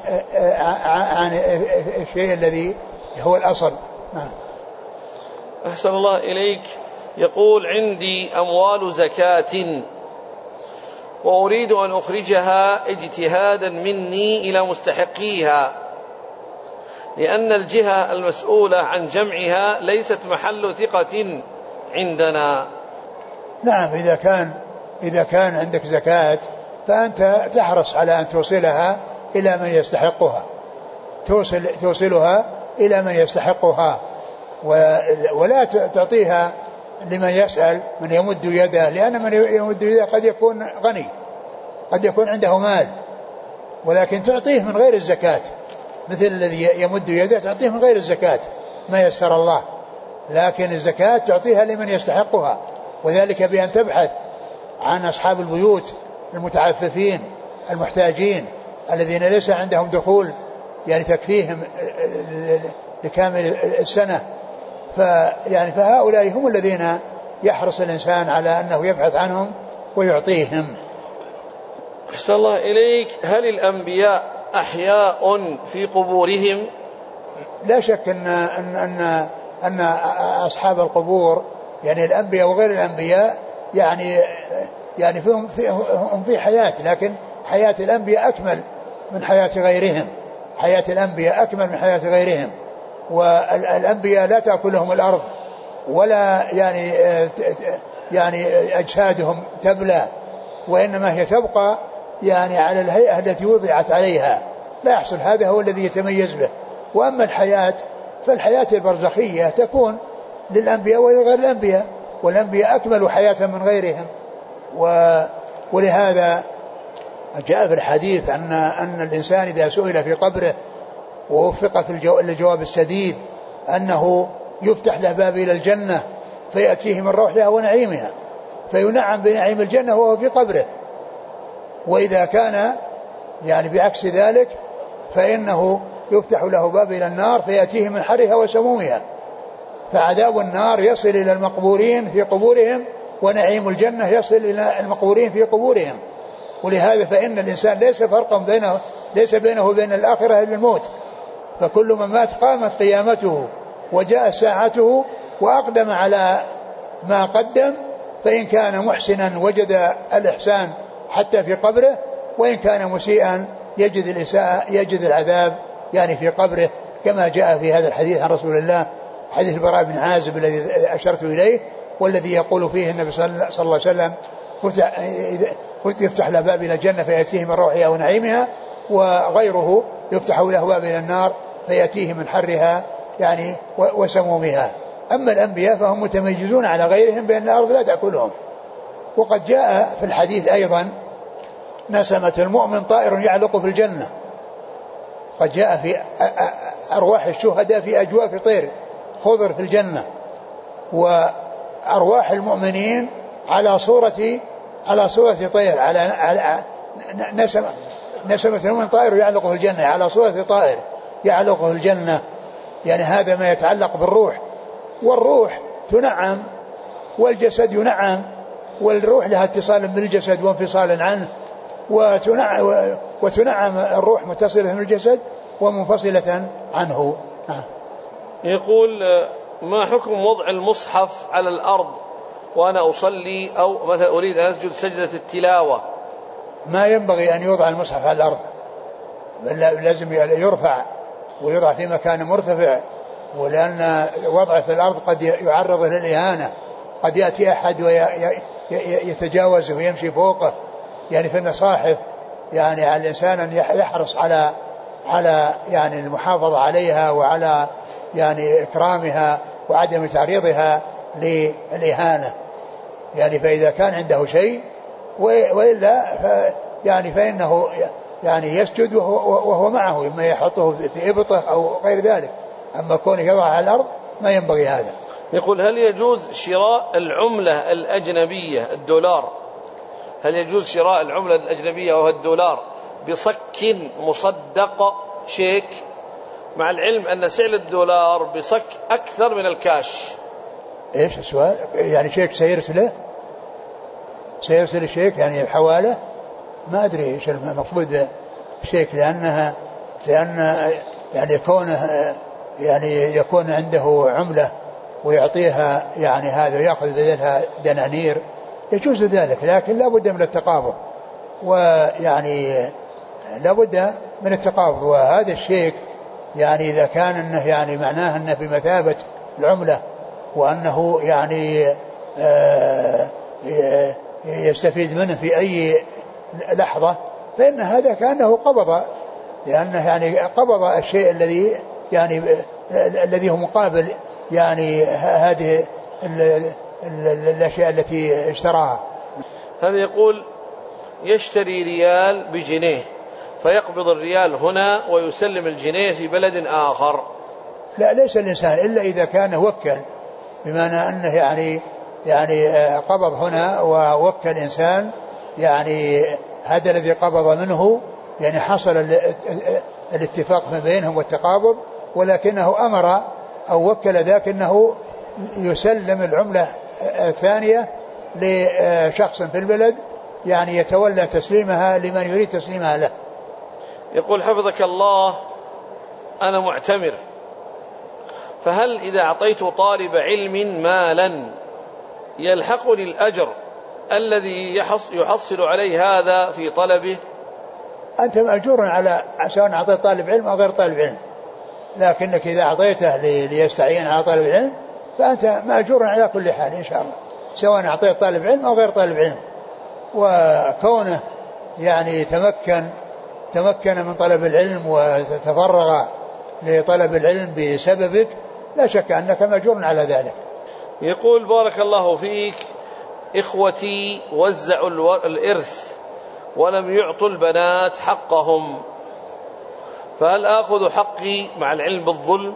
الشيء الذي هو الأصل. أحسن الله إليك. يقول عندي أموال زكاة وأريد أن أخرجها اجتهادا مني إلى مستحقيها، لأن الجهة المسؤولة عن جمعها ليست محل ثقة عندنا. نعم، إذا كان عندك زكاة فأنت تحرص على أن توصلها إلى من يستحقها، توصلها إلى من يستحقها، ولا تعطيها لمن يسأل من يمد يده، لأن من يمد يده قد يكون غني، قد يكون عنده مال، ولكن تعطيه من غير الزكاة، مثل الذي يمد يده تعطيه من غير الزكاة ما يسر الله، لكن الزكاة تعطيها لمن يستحقها، وذلك بأن تبحث عن أصحاب البيوت المتعففين المحتاجين الذين ليس عندهم دخول يعني تكفيهم لكامل السنة، فهؤلاء هم الذين يحرص الإنسان على أنه يبحث عنهم ويعطيهم. أحسن الله إليك. هل الأنبياء أحياء في قبورهم؟ لا شك أن أصحاب القبور يعني الأنبياء وغير الأنبياء يعني هم في حياة، لكن حياة الأنبياء أكمل من حياة غيرهم، حياة الأنبياء أكمل من حياة غيرهم، والأنبياء لا تأكلهم الأرض ولا يعني أجسادهم تبلى، وإنما هي تبقى يعني على الهيئة التي وضعت عليها، لا يحصل هذا هو الذي يتميز به. وأما الحياة فالحياة البرزخية تكون للأنبياء ولغير الأنبياء، والأنبياء أكمل حياة من غيرهم. ولهذا جاء في الحديث أن الإنسان إذا سئل في قبره ووفق في الجواب السديد أنه يفتح له باب إلى الجنة فيأتيه من روحها ونعيمها فينعم بنعيم الجنة وهو في قبره، وإذا كان يعني بعكس ذلك فإنه يفتح له باب إلى النار فيأتيه من حرها وسمومها، فعذاب النار يصل إلى المقبورين في قبورهم، ونعيم الجنة يصل إلى المقبورين في قبورهم. ولهذا فإن الإنسان ليس بينه وبين الآخرة إلا الموت، فكل من مات قامت قيامته وجاء ساعته وأقدم على ما قدم، فإن كان محسنا وجد الإحسان حتى في قبره، وإن كان مسيئا يجد الإساءة يجد العذاب يعني في قبره، كما جاء في هذا الحديث عن رسول الله، حديث البراء بن عازب الذي أشرت إليه، والذي يقول فيه النبي صلى الله عليه وسلم يفتح له باب إلى الجنة فيأتيه من روحها ونعيمها، وغيره يفتح له باب إلى النار فيأتيه من حرها يعني وسمومها. أما الأنبياء فهم متميزون على غيرهم بأن الأرض لا تأكلهم. وقد جاء في الحديث أيضا نسمة المؤمن طائر يعلق في الجنة، قد جاء في أرواح الشهداء في أجواف طير خضر في الجنة، وأرواح المؤمنين على صورة طير، على نسمة المؤمن طائر يعلق في الجنة على صورة طائر يعلق في الجنة، يعني هذا ما يتعلق بالروح، والروح تنعم والجسد ينعم، والروح لها اتصال بالجسد وانفصال عنه، وتنعم الروح متصلة بالجسد ومنفصلة عنه. يقول ما حكم وضع المصحف على الأرض وأنا أصلي أو مثلا أريد أن أسجد سجدة التلاوة؟ ما ينبغي أن يوضع المصحف على الأرض، بل لازم يرفع ويوضع في مكان مرتفع، ولأن وضعه في الأرض قد يعرضه للإهانة، قد يأتي أحد ويتجاوزه ويمشي فوقه، يعني في المصاحف يعني على الإنسان أن يحرص على يعني المحافظة عليها وعلى يعني إكرامها وعدم تعريضها للإهانة، يعني فإذا كان عنده شيء وإلا يعني فإنه يعني يسجد وهو معه، إما يحطه في إبطه أو غير ذلك، أما كونه يضع على الأرض ما ينبغي هذا. يقول هل يجوز شراء العملة الأجنبية الدولار، هل يجوز شراء العملة الأجنبية وهو الدولار بصك مصدق شيك، مع العلم أن سعر الدولار بصك أكثر من الكاش؟ إيش السؤال؟ يعني شيك سيرسله شيك يعني حوالة، ما أدري إيش المقصود شيك، لأن يعني كونه يعني يكون عنده عملة ويعطيها يعني هذا ويأخذ بدلها دنانير يجوز ذلك، لكن لا بد من التقابض، ويعني لا بد من التقابض. وهذا الشيك يعني إذا كان إنه يعني معناه إنه بمثابة العملة وأنه يعني يستفيد منه في أي لحظة، فإن هذا كأنه قبض، لأنه يعني قبض الشيء الذي يعني الذي هو مقابل يعني هذه الأشياء التي اشتراها. هذا يقول يشتري ريال بجنيه فيقبض الريال هنا ويسلم الجنيه في بلد آخر. لا، ليس الإنسان إلا إذا كان وكل، بمعنى أنه يعني قبض هنا ووكل إنسان، يعني هذا الذي قبض منه يعني حصل الاتفاق ما بينهم والتقابض، ولكنه أمر أو وكل ذاك أنه يسلم العملة الثانية لشخص في البلد، يعني يتولى تسليمها لمن يريد تسليمها له. يقول حفظك الله أنا معتمر، فهل إذا أعطيت طالب علم مالا يلحقني الأجر الذي يحصل عليه هذا في طلبه؟ أنت مأجور على سواء أعطيت طالب علم أو غير طالب علم، لكنك إذا أعطيته ليستعين على طالب علم فأنت مأجور على كل حال إن شاء الله، سواء أعطيت طالب علم أو غير طالب علم. وكونه يعني تمكن من طلب العلم وتفرغ لطلب العلم بسببك، لا شك أنك مأجور على ذلك. يقول بارك الله فيك إخوتي وزعوا الإرث ولم يعطوا البنات حقهم، فهل آخذ حقي مع العلم بالظلم؟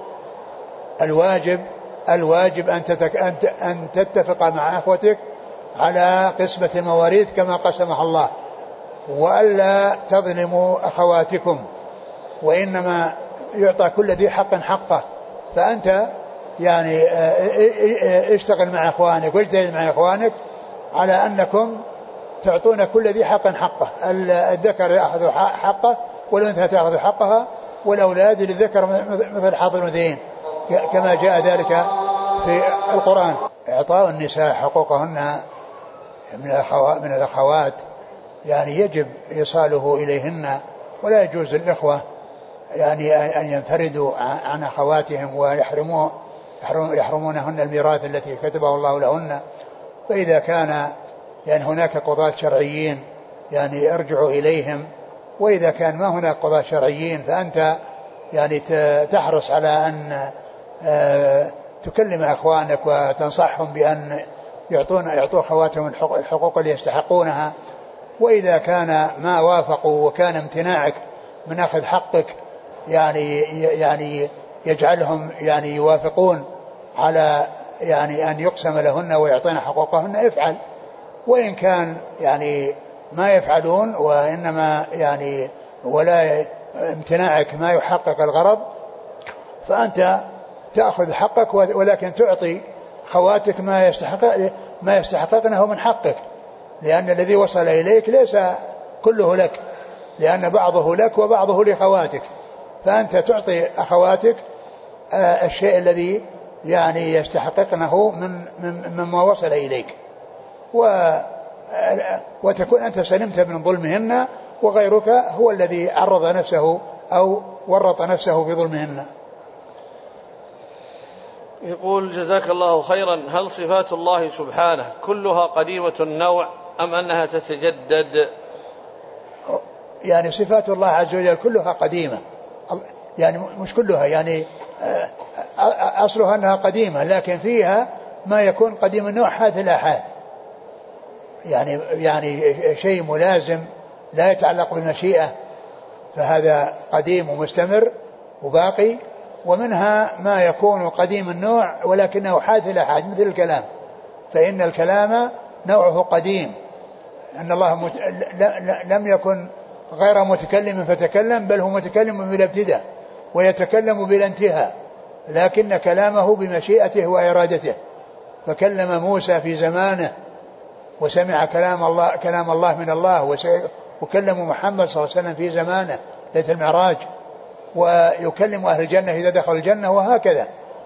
الواجب أن تتفق مع أخوتك على قسمة المواريث كما قسمها الله، وألا تظلموا أخواتكم، وإنما يعطى كل ذي حق حقه. فأنت يعني اشتغل مع أخوانك واجتهد مع أخوانك على أنكم تعطون كل ذي حق حقه. الذكر يأخذ حقه والأنثى تأخذ حقها، والأولاد للذكر مثل حظ الأنثيين كما جاء ذلك في القرآن. إعطاء النساء حقوقهن من الأخوات يعني يجب إيصاله إليهن، ولا يجوز للإخوة يعني أن ينفردوا عن أخواتهم ويحرمونهن الميراث التي كتبه الله لهن. فإذا كان يعني هناك قضاة شرعيين يعني ارجعوا إليهم، وإذا كان ما هناك قضاة شرعيين فأنت يعني تحرص على أن تكلم أخوانك وتنصحهم بأن يعطوا أخواتهم الحقوق اللي يستحقونها. وإذا كان ما وافقوا وكان امتناعك من أخذ حقك يعني يجعلهم يعني يوافقون على يعني أن يقسم لهن ويعطينا حقوقهن افعل. وإن كان يعني ما يفعلون وإنما يعني ولا امتناعك ما يحقق الغرض، فأنت تأخذ حقك ولكن تعطي خواتك ما يستحققنه من حقك، لأن الذي وصل إليك ليس كله لك، لأن بعضه لك وبعضه لخواتك. فأنت تعطي أخواتك الشيء الذي يعني يستحققنه مما وصل إليك، وتكون أنت سلمت من ظلمهن، وغيرك هو الذي عرض نفسه أو ورط نفسه في ظلمهن. يقول جزاك الله خيرا، هل صفات الله سبحانه كلها قديمة النوع أم أنها تتجدد؟ يعني صفات الله عز وجل كلها قديمة، يعني مش كلها، يعني أصلها أنها قديمة، لكن فيها ما يكون قديم النوع حادث الآحاد، يعني شيء ملازم لا يتعلق بالمشيئة، فهذا قديم ومستمر وباقي. ومنها ما يكون قديم النوع ولكنه حادث الآحاد مثل الكلام، فإن الكلام نوعه قديم، أن الله لم يكن غير متكلم فتكلم، بل هو متكلم بلا ابتداء ويتكلم بلا انتهاء، لكن كلامه بمشيئته وإرادته. فكلم موسى في زمانه وسمع كلام الله من الله، وكلم محمد صلى الله عليه وسلم في زمانه ليلة المعراج، ويكلم أهل الجنة إذا دخل الجنة، وهكذا.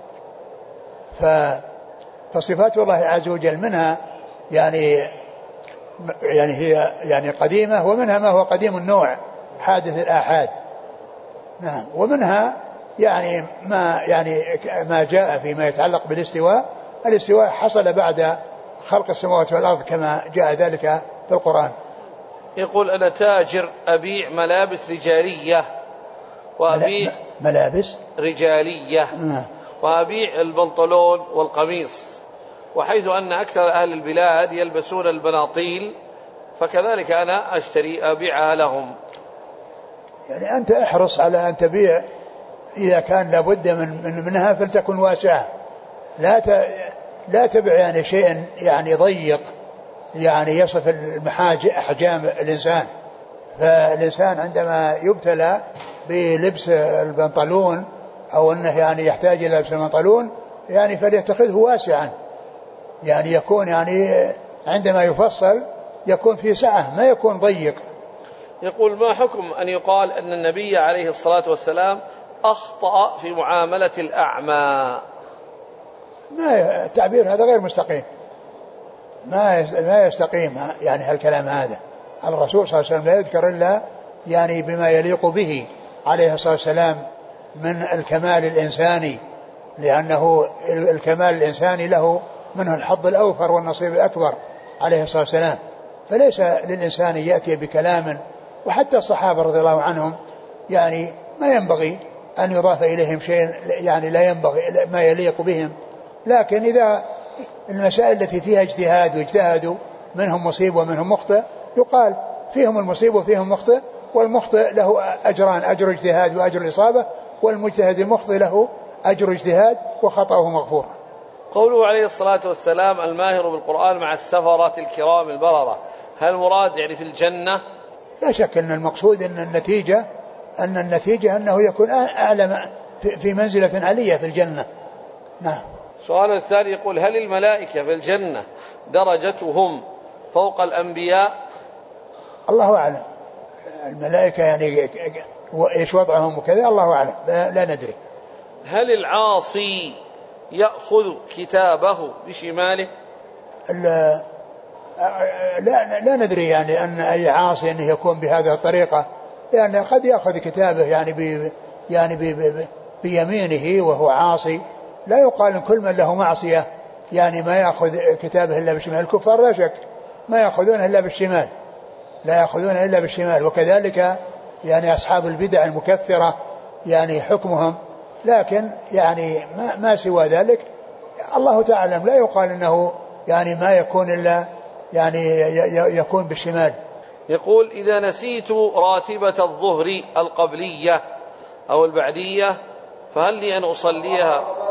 فصفات الله عز وجل منها يعني هي يعني قديمة، ومنها ما هو قديم النوع حادث الآحاد. نعم. ومنها يعني ما جاء فيما يتعلق بالاستواء. الاستواء حصل بعد خلق السماوات والأرض كما جاء ذلك في القرآن. يقول أنا تاجر أبيع ملابس رجالية وأبيع ملابس رجالية وأبيع البنطلون والقميص، وحيث أن أكثر أهل البلاد يلبسون البناطيل فكذلك أنا أبيعها لهم. يعني أنت احرص على أن تبيع إذا كان لابد منها فلتكن واسعة، لا تبع يعني شيء يعني ضيق يعني يصف أحجام الإنسان. فالإنسان عندما يبتلى بلبس البنطلون أو أنه يعني يحتاج إلى لبس البنطلون يعني فليتخذه واسعا، يعني يكون يعني عندما يفصل يكون في سعة ما يكون ضيق. يقول: ما حكم أن يقال أن النبي عليه الصلاة والسلام أخطأ في معاملة الأعمى؟ ما التعبير هذا غير مستقيم، ما يستقيم يعني هالكلام هذا. الرسول صلى الله عليه وسلم لا يذكر إلا يعني بما يليق به عليه الصلاة والسلام من الكمال الإنساني، لأنه الكمال الإنساني له منه الحظ الأوفر والنصيب الأكبر عليه الصلاة والسلام، فليس للإنسان يأتي بكلام. وحتى الصحابة رضي الله عنهم يعني ما ينبغي أن يضاف إليهم شيء يعني لا ينبغي ما يليق بهم، لكن إذا المسائل التي فيها اجتهاد واجتهدوا منهم مصيب ومنهم مخطئ يقال فيهم المصيب وفيهم مخطئ، والمخطئ له أجران: أجر اجتهاد وأجر الإصابة، والمجتهد المخطئ له أجر اجتهاد وخطأه مغفور. قوله عليه الصلاة والسلام: الماهر بالقرآن مع السفرة الكرام البررة، هل مراد يعني في الجنة؟ لا شك أن المقصود أن النتيجة أنه يكون أعلى في منزلة عالية في الجنة. نعم. السؤال الثاني يقول: هل الملائكة في الجنة درجتهم فوق الأنبياء؟ الله أعلم، الملائكة يعني إيش وضعهم وكذا الله أعلم، لا ندري. هل العاصي يأخذ كتابه بشماله؟ لا ندري يعني أن أي عاصي أنه يكون بهذه الطريقة، لأن يعني قد يأخذ كتابه يعني بيمينه وهو عاصي. لا يقال إن كل من له معصية يعني ما يأخذ كتابه إلا بالشمال. الكفار لا شك ما يأخذونه إلا بالشمال، لا يأخذونه إلا بالشمال، وكذلك يعني أصحاب البدع المكثرة يعني حكمهم، لكن يعني ما سوى ذلك الله تعالى لا يقال إنه يعني ما يكون إلا يعني يكون بالشمال. يقول: إذا نسيت راتبة الظهر القبلية أو البعدية فهل لي أن أصليها